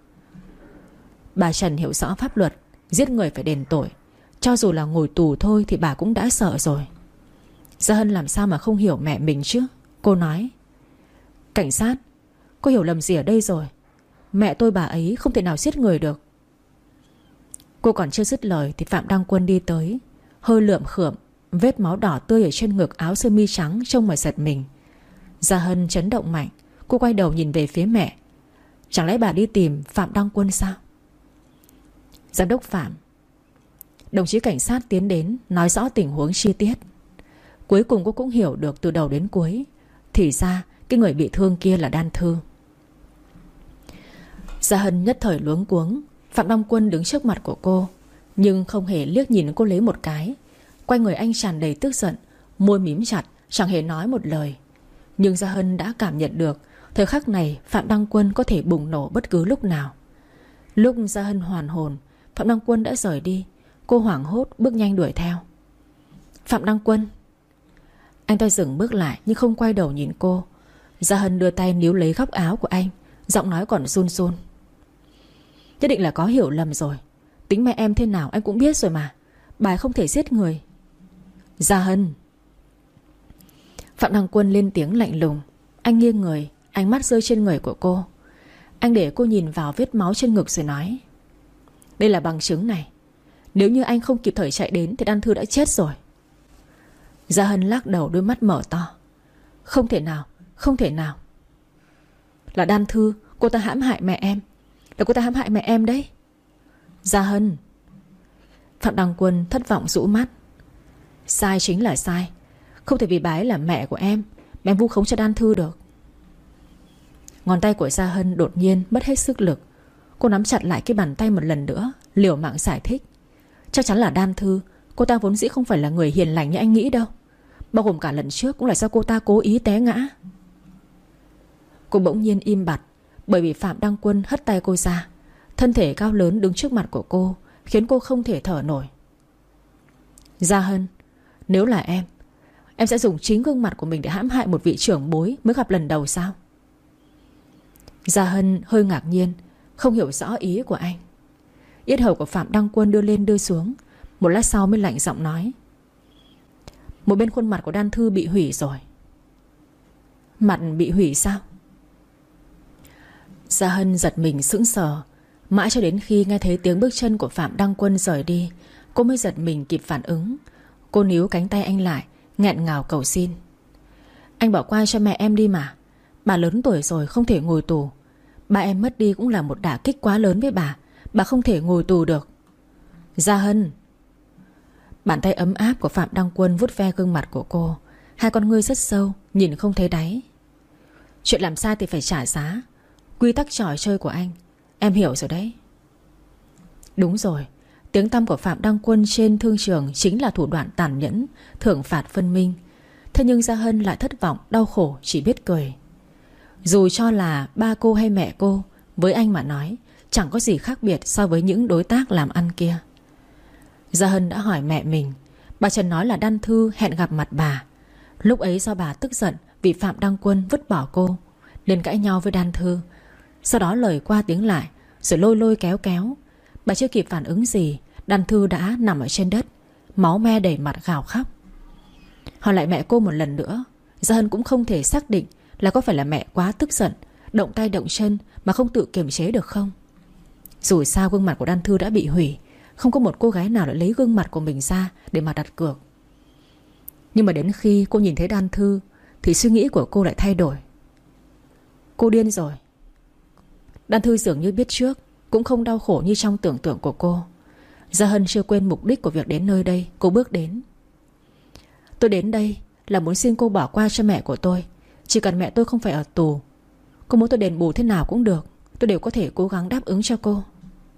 Bà Trần hiểu rõ pháp luật, giết người phải đền tội. Cho dù là ngồi tù thôi thì bà cũng đã sợ rồi. Gia Hân làm sao mà không hiểu mẹ mình chứ? Cô nói. Cảnh sát, cô hiểu lầm gì ở đây rồi. Mẹ tôi bà ấy không thể nào giết người được. Cô còn chưa dứt lời thì Phạm Đăng Quân đi tới, hơi lượm khượm, vết máu đỏ tươi ở trên ngực áo sơ mi trắng trông mà giật mình. Gia Hân chấn động mạnh. Cô quay đầu nhìn về phía mẹ. Chẳng lẽ bà đi tìm Phạm Đăng Quân sao? Giám đốc Phạm. Đồng chí cảnh sát tiến đến nói rõ tình huống chi tiết. Cuối cùng cô cũng hiểu được từ đầu đến cuối. Thì ra cái người bị thương kia là Đan Thư. Gia Hân nhất thời luống cuống. Phạm Đăng Quân đứng trước mặt của cô, nhưng không hề liếc nhìn cô lấy một cái. Quay người anh tràn đầy tức giận, môi mím chặt, chẳng hề nói một lời. Nhưng Gia Hân đã cảm nhận được thời khắc này Phạm Đăng Quân có thể bùng nổ bất cứ lúc nào. Lúc Gia Hân hoàn hồn, Phạm Đăng Quân đã rời đi. Cô hoảng hốt bước nhanh đuổi theo. Phạm Đăng Quân. Anh ta dừng bước lại nhưng không quay đầu nhìn cô. Gia Hân đưa tay níu lấy góc áo của anh, giọng nói còn run run. Nhất định là có hiểu lầm rồi. Tính mẹ em thế nào anh cũng biết rồi mà. Bà ấy không thể giết người. Gia Hân. Phạm Đăng Quân lên tiếng lạnh lùng. Anh nghiêng người, ánh mắt rơi trên người của cô. Anh để cô nhìn vào vết máu trên ngực rồi nói. Đây là bằng chứng này. Nếu như anh không kịp thời chạy đến thì Đan Thư đã chết rồi. Gia Hân lắc đầu, đôi mắt mở to. Không thể nào, không thể nào. Là Đan Thư, cô ta hãm hại mẹ em. Là cô ta hãm hại mẹ em đấy. Gia Hân. Phạm Đăng Quân thất vọng rũ mắt. Sai chính là sai. Không thể vì bà ấy là mẹ của em mà em vu khống cho Đan Thư được. Ngón tay của Gia Hân đột nhiên mất hết sức lực. Cô nắm chặt lại cái bàn tay một lần nữa, liều mạng giải thích. Chắc chắn là Đan Thư. Cô ta vốn dĩ không phải là người hiền lành như anh nghĩ đâu. Bao gồm cả lần trước cũng là do cô ta cố ý té ngã. Cô bỗng nhiên im bặt, bởi vì Phạm Đăng Quân hất tay cô ra. Thân thể cao lớn đứng trước mặt của cô, khiến cô không thể thở nổi. Gia Hân, nếu là em sẽ dùng chính gương mặt của mình để hãm hại một vị trưởng bối mới gặp lần đầu sao? Gia Hân hơi ngạc nhiên, không hiểu rõ ý của anh. Yết hầu của Phạm Đăng Quân đưa lên đưa xuống. Một lát sau mới lạnh giọng nói. Một bên khuôn mặt của Đan Thư bị hủy rồi. Mặt bị hủy sao? Gia Hân giật mình sững sờ. Mãi cho đến khi nghe thấy tiếng bước chân của Phạm Đăng Quân rời đi, cô mới giật mình kịp phản ứng. Cô níu cánh tay anh lại, nghẹn ngào cầu xin. Anh bỏ qua cho mẹ em đi mà. Bà lớn tuổi rồi, không thể ngồi tù. Ba em mất đi cũng là một đả kích quá lớn với bà. Bà không thể ngồi tù được. Gia Hân. Bàn tay ấm áp của Phạm Đăng Quân vuốt ve gương mặt của cô. Hai con ngươi rất sâu, nhìn không thấy đáy. Chuyện làm sai thì phải trả giá. Quy tắc trò chơi của anh em hiểu rồi đấy. Đúng rồi. Tiếng tăm của Phạm Đăng Quân trên thương trường chính là thủ đoạn tàn nhẫn, thưởng phạt phân minh. Thế nhưng Gia Hân lại thất vọng, đau khổ, chỉ biết cười. Dù cho là ba cô hay mẹ cô, với anh mà nói chẳng có gì khác biệt so với những đối tác làm ăn kia. Gia Hân đã hỏi mẹ mình. Bà Trần nói là Đan Thư hẹn gặp mặt bà. Lúc ấy do bà tức giận vì Phạm Đăng Quân vứt bỏ cô nên cãi nhau với Đan Thư. Sau đó lời qua tiếng lại, rồi lôi lôi kéo kéo. Bà chưa kịp phản ứng gì, Đan Thư đã nằm ở trên đất, máu me đầy mặt gào khóc. Hỏi lại mẹ cô một lần nữa, Gia Hân cũng không thể xác định là có phải là mẹ quá tức giận, động tay động chân mà không tự kiềm chế được không. Dù sao gương mặt của Đan Thư đã bị hủy, không có một cô gái nào lại lấy gương mặt của mình ra để mà đặt cược. Nhưng mà đến khi cô nhìn thấy Đan Thư thì suy nghĩ của cô lại thay đổi. Cô điên rồi. Đan Thư dường như biết trước, cũng không đau khổ như trong tưởng tượng của cô. Gia Hân chưa quên mục đích của việc đến nơi đây. Cô bước đến. Tôi đến đây là muốn xin cô bỏ qua cho mẹ của tôi. Chỉ cần mẹ tôi không phải ở tù. Cô muốn tôi đền bù thế nào cũng được, tôi đều có thể cố gắng đáp ứng cho cô.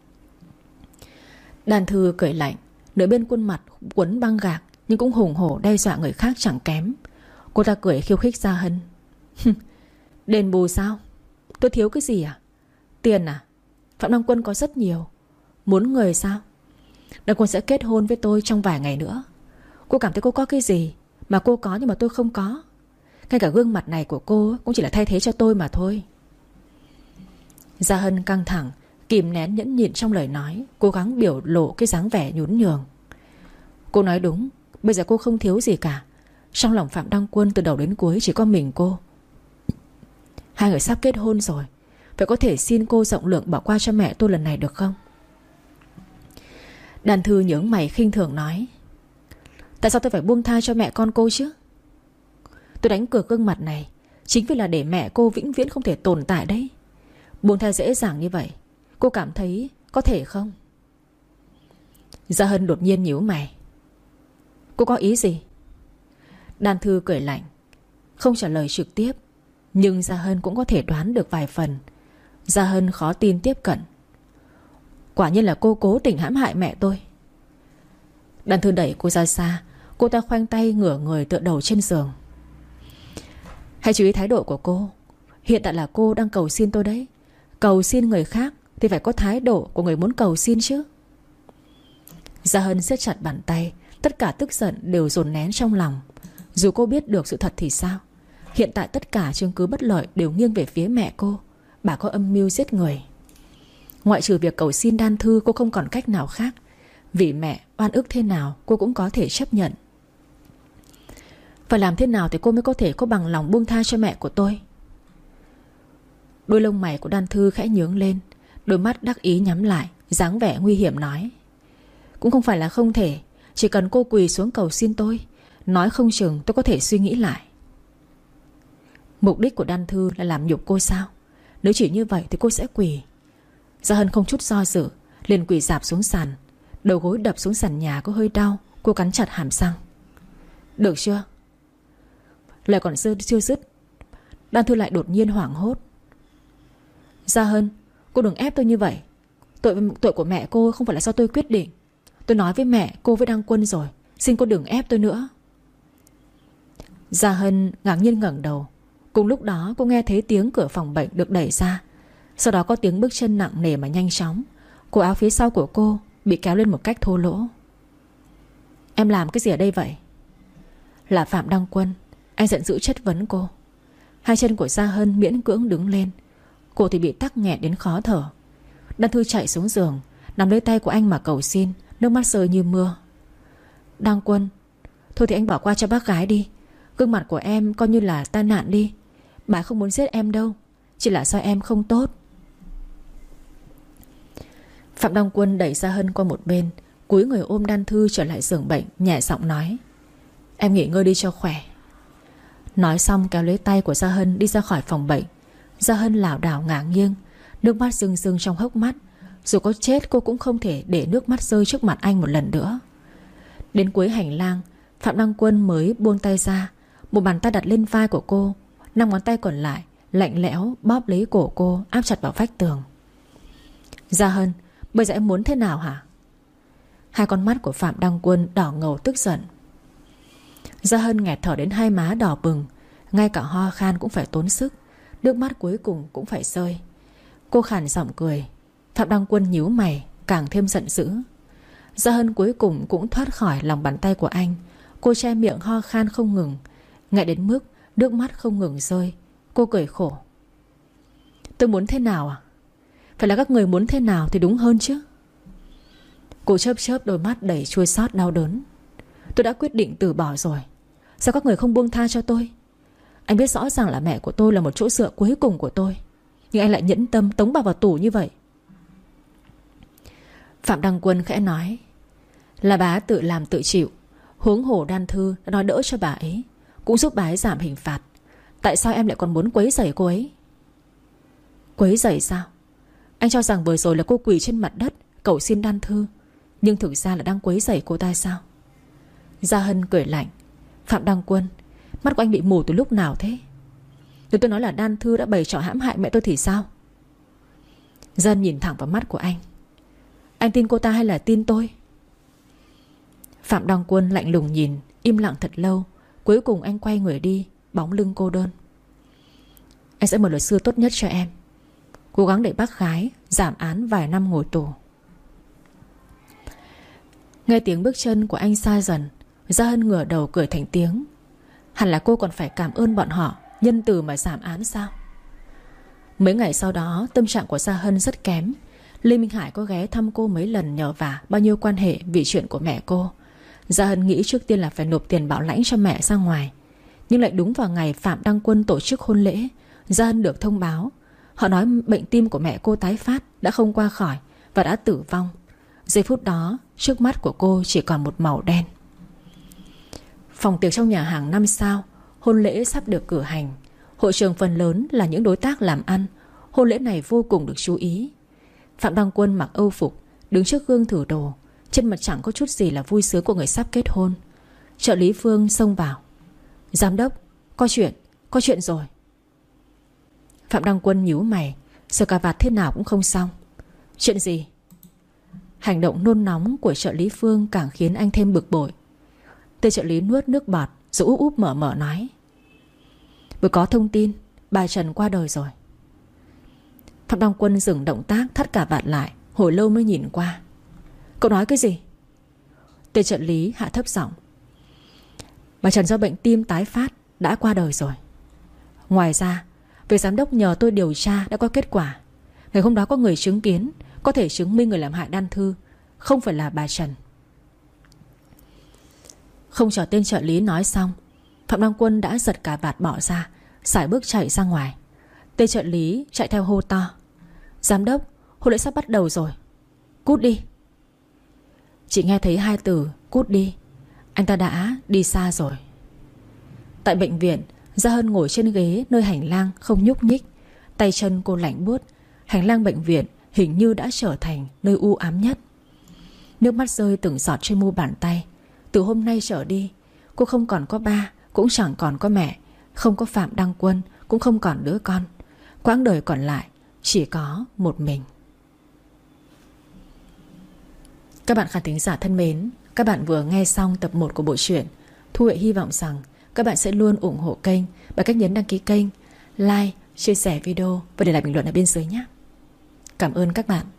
Đan Thư cười lạnh, nửa bên khuôn mặt quấn băng gạc nhưng cũng hùng hổ đe dọa người khác chẳng kém. Cô ta cười khiêu khích Gia Hân. Đền bù sao? Tôi thiếu cái gì à? Tiền à? Phạm Đăng Quân có rất nhiều. Muốn người sao? Đăng Quân sẽ kết hôn với tôi trong vài ngày nữa. Cô cảm thấy cô có cái gì mà cô có nhưng mà tôi không có? Ngay cả gương mặt này của cô cũng chỉ là thay thế cho tôi mà thôi. Gia Hân căng thẳng, kìm nén nhẫn nhịn trong lời nói, cố gắng biểu lộ cái dáng vẻ nhún nhường. Cô nói đúng, bây giờ cô không thiếu gì cả. Trong lòng Phạm Đăng Quân từ đầu đến cuối chỉ có mình cô. Hai người sắp kết hôn rồi, vậy có thể xin cô rộng lượng bỏ qua cho mẹ tôi lần này được không? Đan Thư nhướng mày khinh thường nói: Tại sao tôi phải buông tha cho mẹ con cô chứ? Tôi đánh cược gương mặt này chính vì là để mẹ cô vĩnh viễn không thể tồn tại đấy. Buông tha dễ dàng như vậy, cô cảm thấy có thể không? Gia Hân đột nhiên nhíu mày. Cô có ý gì? Đan Thư cười lạnh, không trả lời trực tiếp, nhưng Gia Hân cũng có thể đoán được vài phần. Gia Hân khó tin tiếp cận. Quả nhiên là cô cố tình hãm hại mẹ tôi. Đan Thư đẩy cô ra xa. Cô ta khoanh tay ngửa người tựa đầu trên giường. Hãy chú ý thái độ của cô. Hiện tại là cô đang cầu xin tôi đấy. Cầu xin người khác thì phải có thái độ của người muốn cầu xin chứ. Gia Hân siết chặt bàn tay. Tất cả tức giận đều dồn nén trong lòng. Dù cô biết được sự thật thì sao? Hiện tại tất cả chứng cứ bất lợi đều nghiêng về phía mẹ cô. Bà có âm mưu giết người. Ngoại trừ việc cầu xin Đan Thư, cô không còn cách nào khác. Vì mẹ oan ức thế nào cô cũng có thể chấp nhận. Phải làm thế nào thì cô mới có thể có bằng lòng buông tha cho mẹ của tôi? Đôi lông mày của Đan Thư khẽ nhướng lên, đôi mắt đắc ý nhắm lại, dáng vẻ nguy hiểm nói: Cũng không phải là không thể. Chỉ cần cô quỳ xuống cầu xin tôi, nói không chừng tôi có thể suy nghĩ lại. Mục đích của Đan Thư là làm nhục cô sao? Nếu chỉ như vậy thì cô sẽ quỳ. Gia Hân không chút do dự liền quỳ rạp xuống sàn. Đầu gối đập xuống sàn nhà có hơi đau. Cô cắn chặt hàm răng. Được chưa? Lời còn chưa dứt, Đan Thư lại đột nhiên hoảng hốt. Gia Hân, cô đừng ép tôi như vậy. Tội của mẹ cô không phải là do tôi quyết định. Tôi nói với mẹ cô với Đăng Quân rồi. Xin cô đừng ép tôi nữa. Gia Hân ngạc nhiên ngẩng đầu. Cùng lúc đó cô nghe thấy tiếng cửa phòng bệnh được đẩy ra. Sau đó có tiếng bước chân nặng nề mà nhanh chóng. Cổ áo phía sau của cô bị kéo lên một cách thô lỗ. Em làm cái gì ở đây vậy? Là Phạm Đăng Quân. Anh giận dữ chất vấn cô. Hai chân của Gia Hân miễn cưỡng đứng lên. Cổ thì bị tắc nghẹn đến khó thở. Đan Thư chạy xuống giường, nắm lấy tay của anh mà cầu xin, nước mắt rơi như mưa. Đăng Quân, thôi thì anh bỏ qua cho bác gái đi. Gương mặt của em coi như là tai nạn đi. Bà không muốn giết em đâu, chỉ là do em không tốt. Phạm Đăng Quân đẩy Gia Hân qua một bên, cúi người ôm Đan Thư trở lại giường bệnh, nhẹ giọng nói: Em nghỉ ngơi đi cho khỏe. Nói xong kéo lấy tay của Gia Hân đi ra khỏi phòng bệnh. Gia Hân lảo đảo ngả nghiêng, nước mắt rưng rưng trong hốc mắt. Dù có chết cô cũng không thể để nước mắt rơi trước mặt anh một lần nữa. Đến cuối hành lang, Phạm Đăng Quân mới buông tay ra. Một bàn tay đặt lên vai của cô, 5 ngón tay còn lại lạnh lẽo bóp lấy cổ cô, áp chặt vào vách tường. Gia Hân, bây giờ em muốn thế nào hả? Hai con mắt của Phạm Đăng Quân đỏ ngầu tức giận. Gia Hân nghẹt thở đến hai má đỏ bừng. Ngay cả ho khan cũng phải tốn sức. Nước mắt cuối cùng cũng phải rơi. Cô khàn giọng cười. Phạm Đăng Quân nhíu mày, càng thêm giận dữ. Gia Hân cuối cùng cũng thoát khỏi lòng bàn tay của anh. Cô che miệng ho khan không ngừng, ngại đến mức nước mắt không ngừng rơi. Cô cười khổ. Tôi muốn thế nào à? Phải là các người muốn thế nào thì đúng hơn chứ. Cô chớp chớp đôi mắt đầy chua xót đau đớn. Tôi đã quyết định từ bỏ rồi. Sao các người không buông tha cho tôi? Anh biết rõ ràng là mẹ của tôi là một chỗ dựa cuối cùng của tôi, nhưng anh lại nhẫn tâm tống bà vào tù như vậy. Phạm Đăng Quân khẽ nói: Là bà tự làm tự chịu. Huống hồ Đan Thư đã nói đỡ cho bà ấy, cũng giúp bà ấy giảm hình phạt. Tại sao em lại còn muốn quấy rầy cô ấy? Quấy rầy sao? Anh cho rằng vừa rồi là cô quỳ trên mặt đất cầu xin Đan Thư, nhưng thực ra là đang quấy rầy cô ta sao? Gia Hân cười lạnh. Phạm Đăng Quân, mắt của anh bị mù từ lúc nào thế? Nếu tôi nói là Đan Thư đã bày trò hãm hại mẹ tôi thì sao? Gia Hân nhìn thẳng vào mắt của anh. Anh tin cô ta hay là tin tôi? Phạm Đăng Quân lạnh lùng nhìn, im lặng thật lâu. Cuối cùng anh quay người đi, bóng lưng cô đơn. Anh sẽ mời luật sư tốt nhất cho em, cố gắng để bác gái giảm án vài năm ngồi tù. Nghe tiếng bước chân của anh xa dần, Gia Hân ngửa đầu cười thành tiếng. Hẳn là cô còn phải cảm ơn bọn họ nhân từ mà giảm án sao? Mấy ngày sau đó tâm trạng của Gia Hân rất kém. Lê Minh Hải có ghé thăm cô mấy lần nhờ vả bao nhiêu quan hệ vì chuyện của mẹ cô. Gia Hân nghĩ trước tiên là phải nộp tiền bảo lãnh cho mẹ ra ngoài. Nhưng lại đúng vào ngày Phạm Đăng Quân tổ chức hôn lễ, Gia Hân được thông báo họ nói bệnh tim của mẹ cô tái phát, đã không qua khỏi và đã tử vong. Giây phút đó Trước mắt của cô chỉ còn một màu đen. Phòng tiệc trong nhà hàng 5 sao, hôn lễ sắp được cử hành. Hội trường phần lớn là những đối tác làm ăn. Hôn lễ này vô cùng được chú ý. Phạm Đăng Quân mặc âu phục, đứng trước gương thử đồ. Trên mặt chẳng có chút gì là vui sướng của người sắp kết hôn. Trợ lý Phương xông vào. Giám đốc, có chuyện rồi. Phạm Đăng Quân nhíu mày, sờ cà vạt thế nào cũng không xong. Chuyện gì? Hành động nôn nóng của trợ lý Phương càng khiến anh thêm bực bội. Tên trợ lý nuốt nước bọt rồi úp úp mở mở nói: vừa có thông tin bà Trần qua đời rồi. Phạm Đăng Quân dừng động tác thắt cà vạt lại, hồi lâu mới nhìn qua. Cậu nói cái gì? Tên trợ lý hạ thấp giọng: bà Trần do bệnh tim tái phát đã qua đời rồi. Ngoài ra, việc giám đốc nhờ tôi điều tra đã có kết quả. Ngày hôm đó có người chứng kiến, có thể chứng minh người làm hại Đan Thư không phải là bà Trần. Không chờ tên trợ lý nói xong, Phạm Đăng Quân đã giật cà vạt bỏ ra, sải bước chạy ra ngoài. Tên trợ lý chạy theo hô to: giám đốc, hôn lễ sắp bắt đầu rồi, cút đi. Chỉ nghe thấy hai từ cút đi, anh ta đã đi xa rồi. Tại bệnh viện, Gia Hân ngồi trên ghế nơi hành lang không nhúc nhích. Tay chân cô lạnh buốt. Hành lang bệnh viện hình như đã trở thành nơi u ám nhất. Nước mắt rơi từng giọt trên mu bàn tay. Từ hôm nay trở đi, cô không còn có ba, cũng chẳng còn có mẹ, không có Phạm Đăng Quân, cũng không còn đứa con. Quãng đời còn lại chỉ có một mình. Các bạn khán thính giả thân mến, các bạn vừa nghe xong tập 1 của bộ truyện. Thu Huệ hy vọng rằng các bạn sẽ luôn ủng hộ kênh bằng cách nhấn đăng ký kênh, like, chia sẻ video và để lại bình luận ở bên dưới nhé. Cảm ơn các bạn.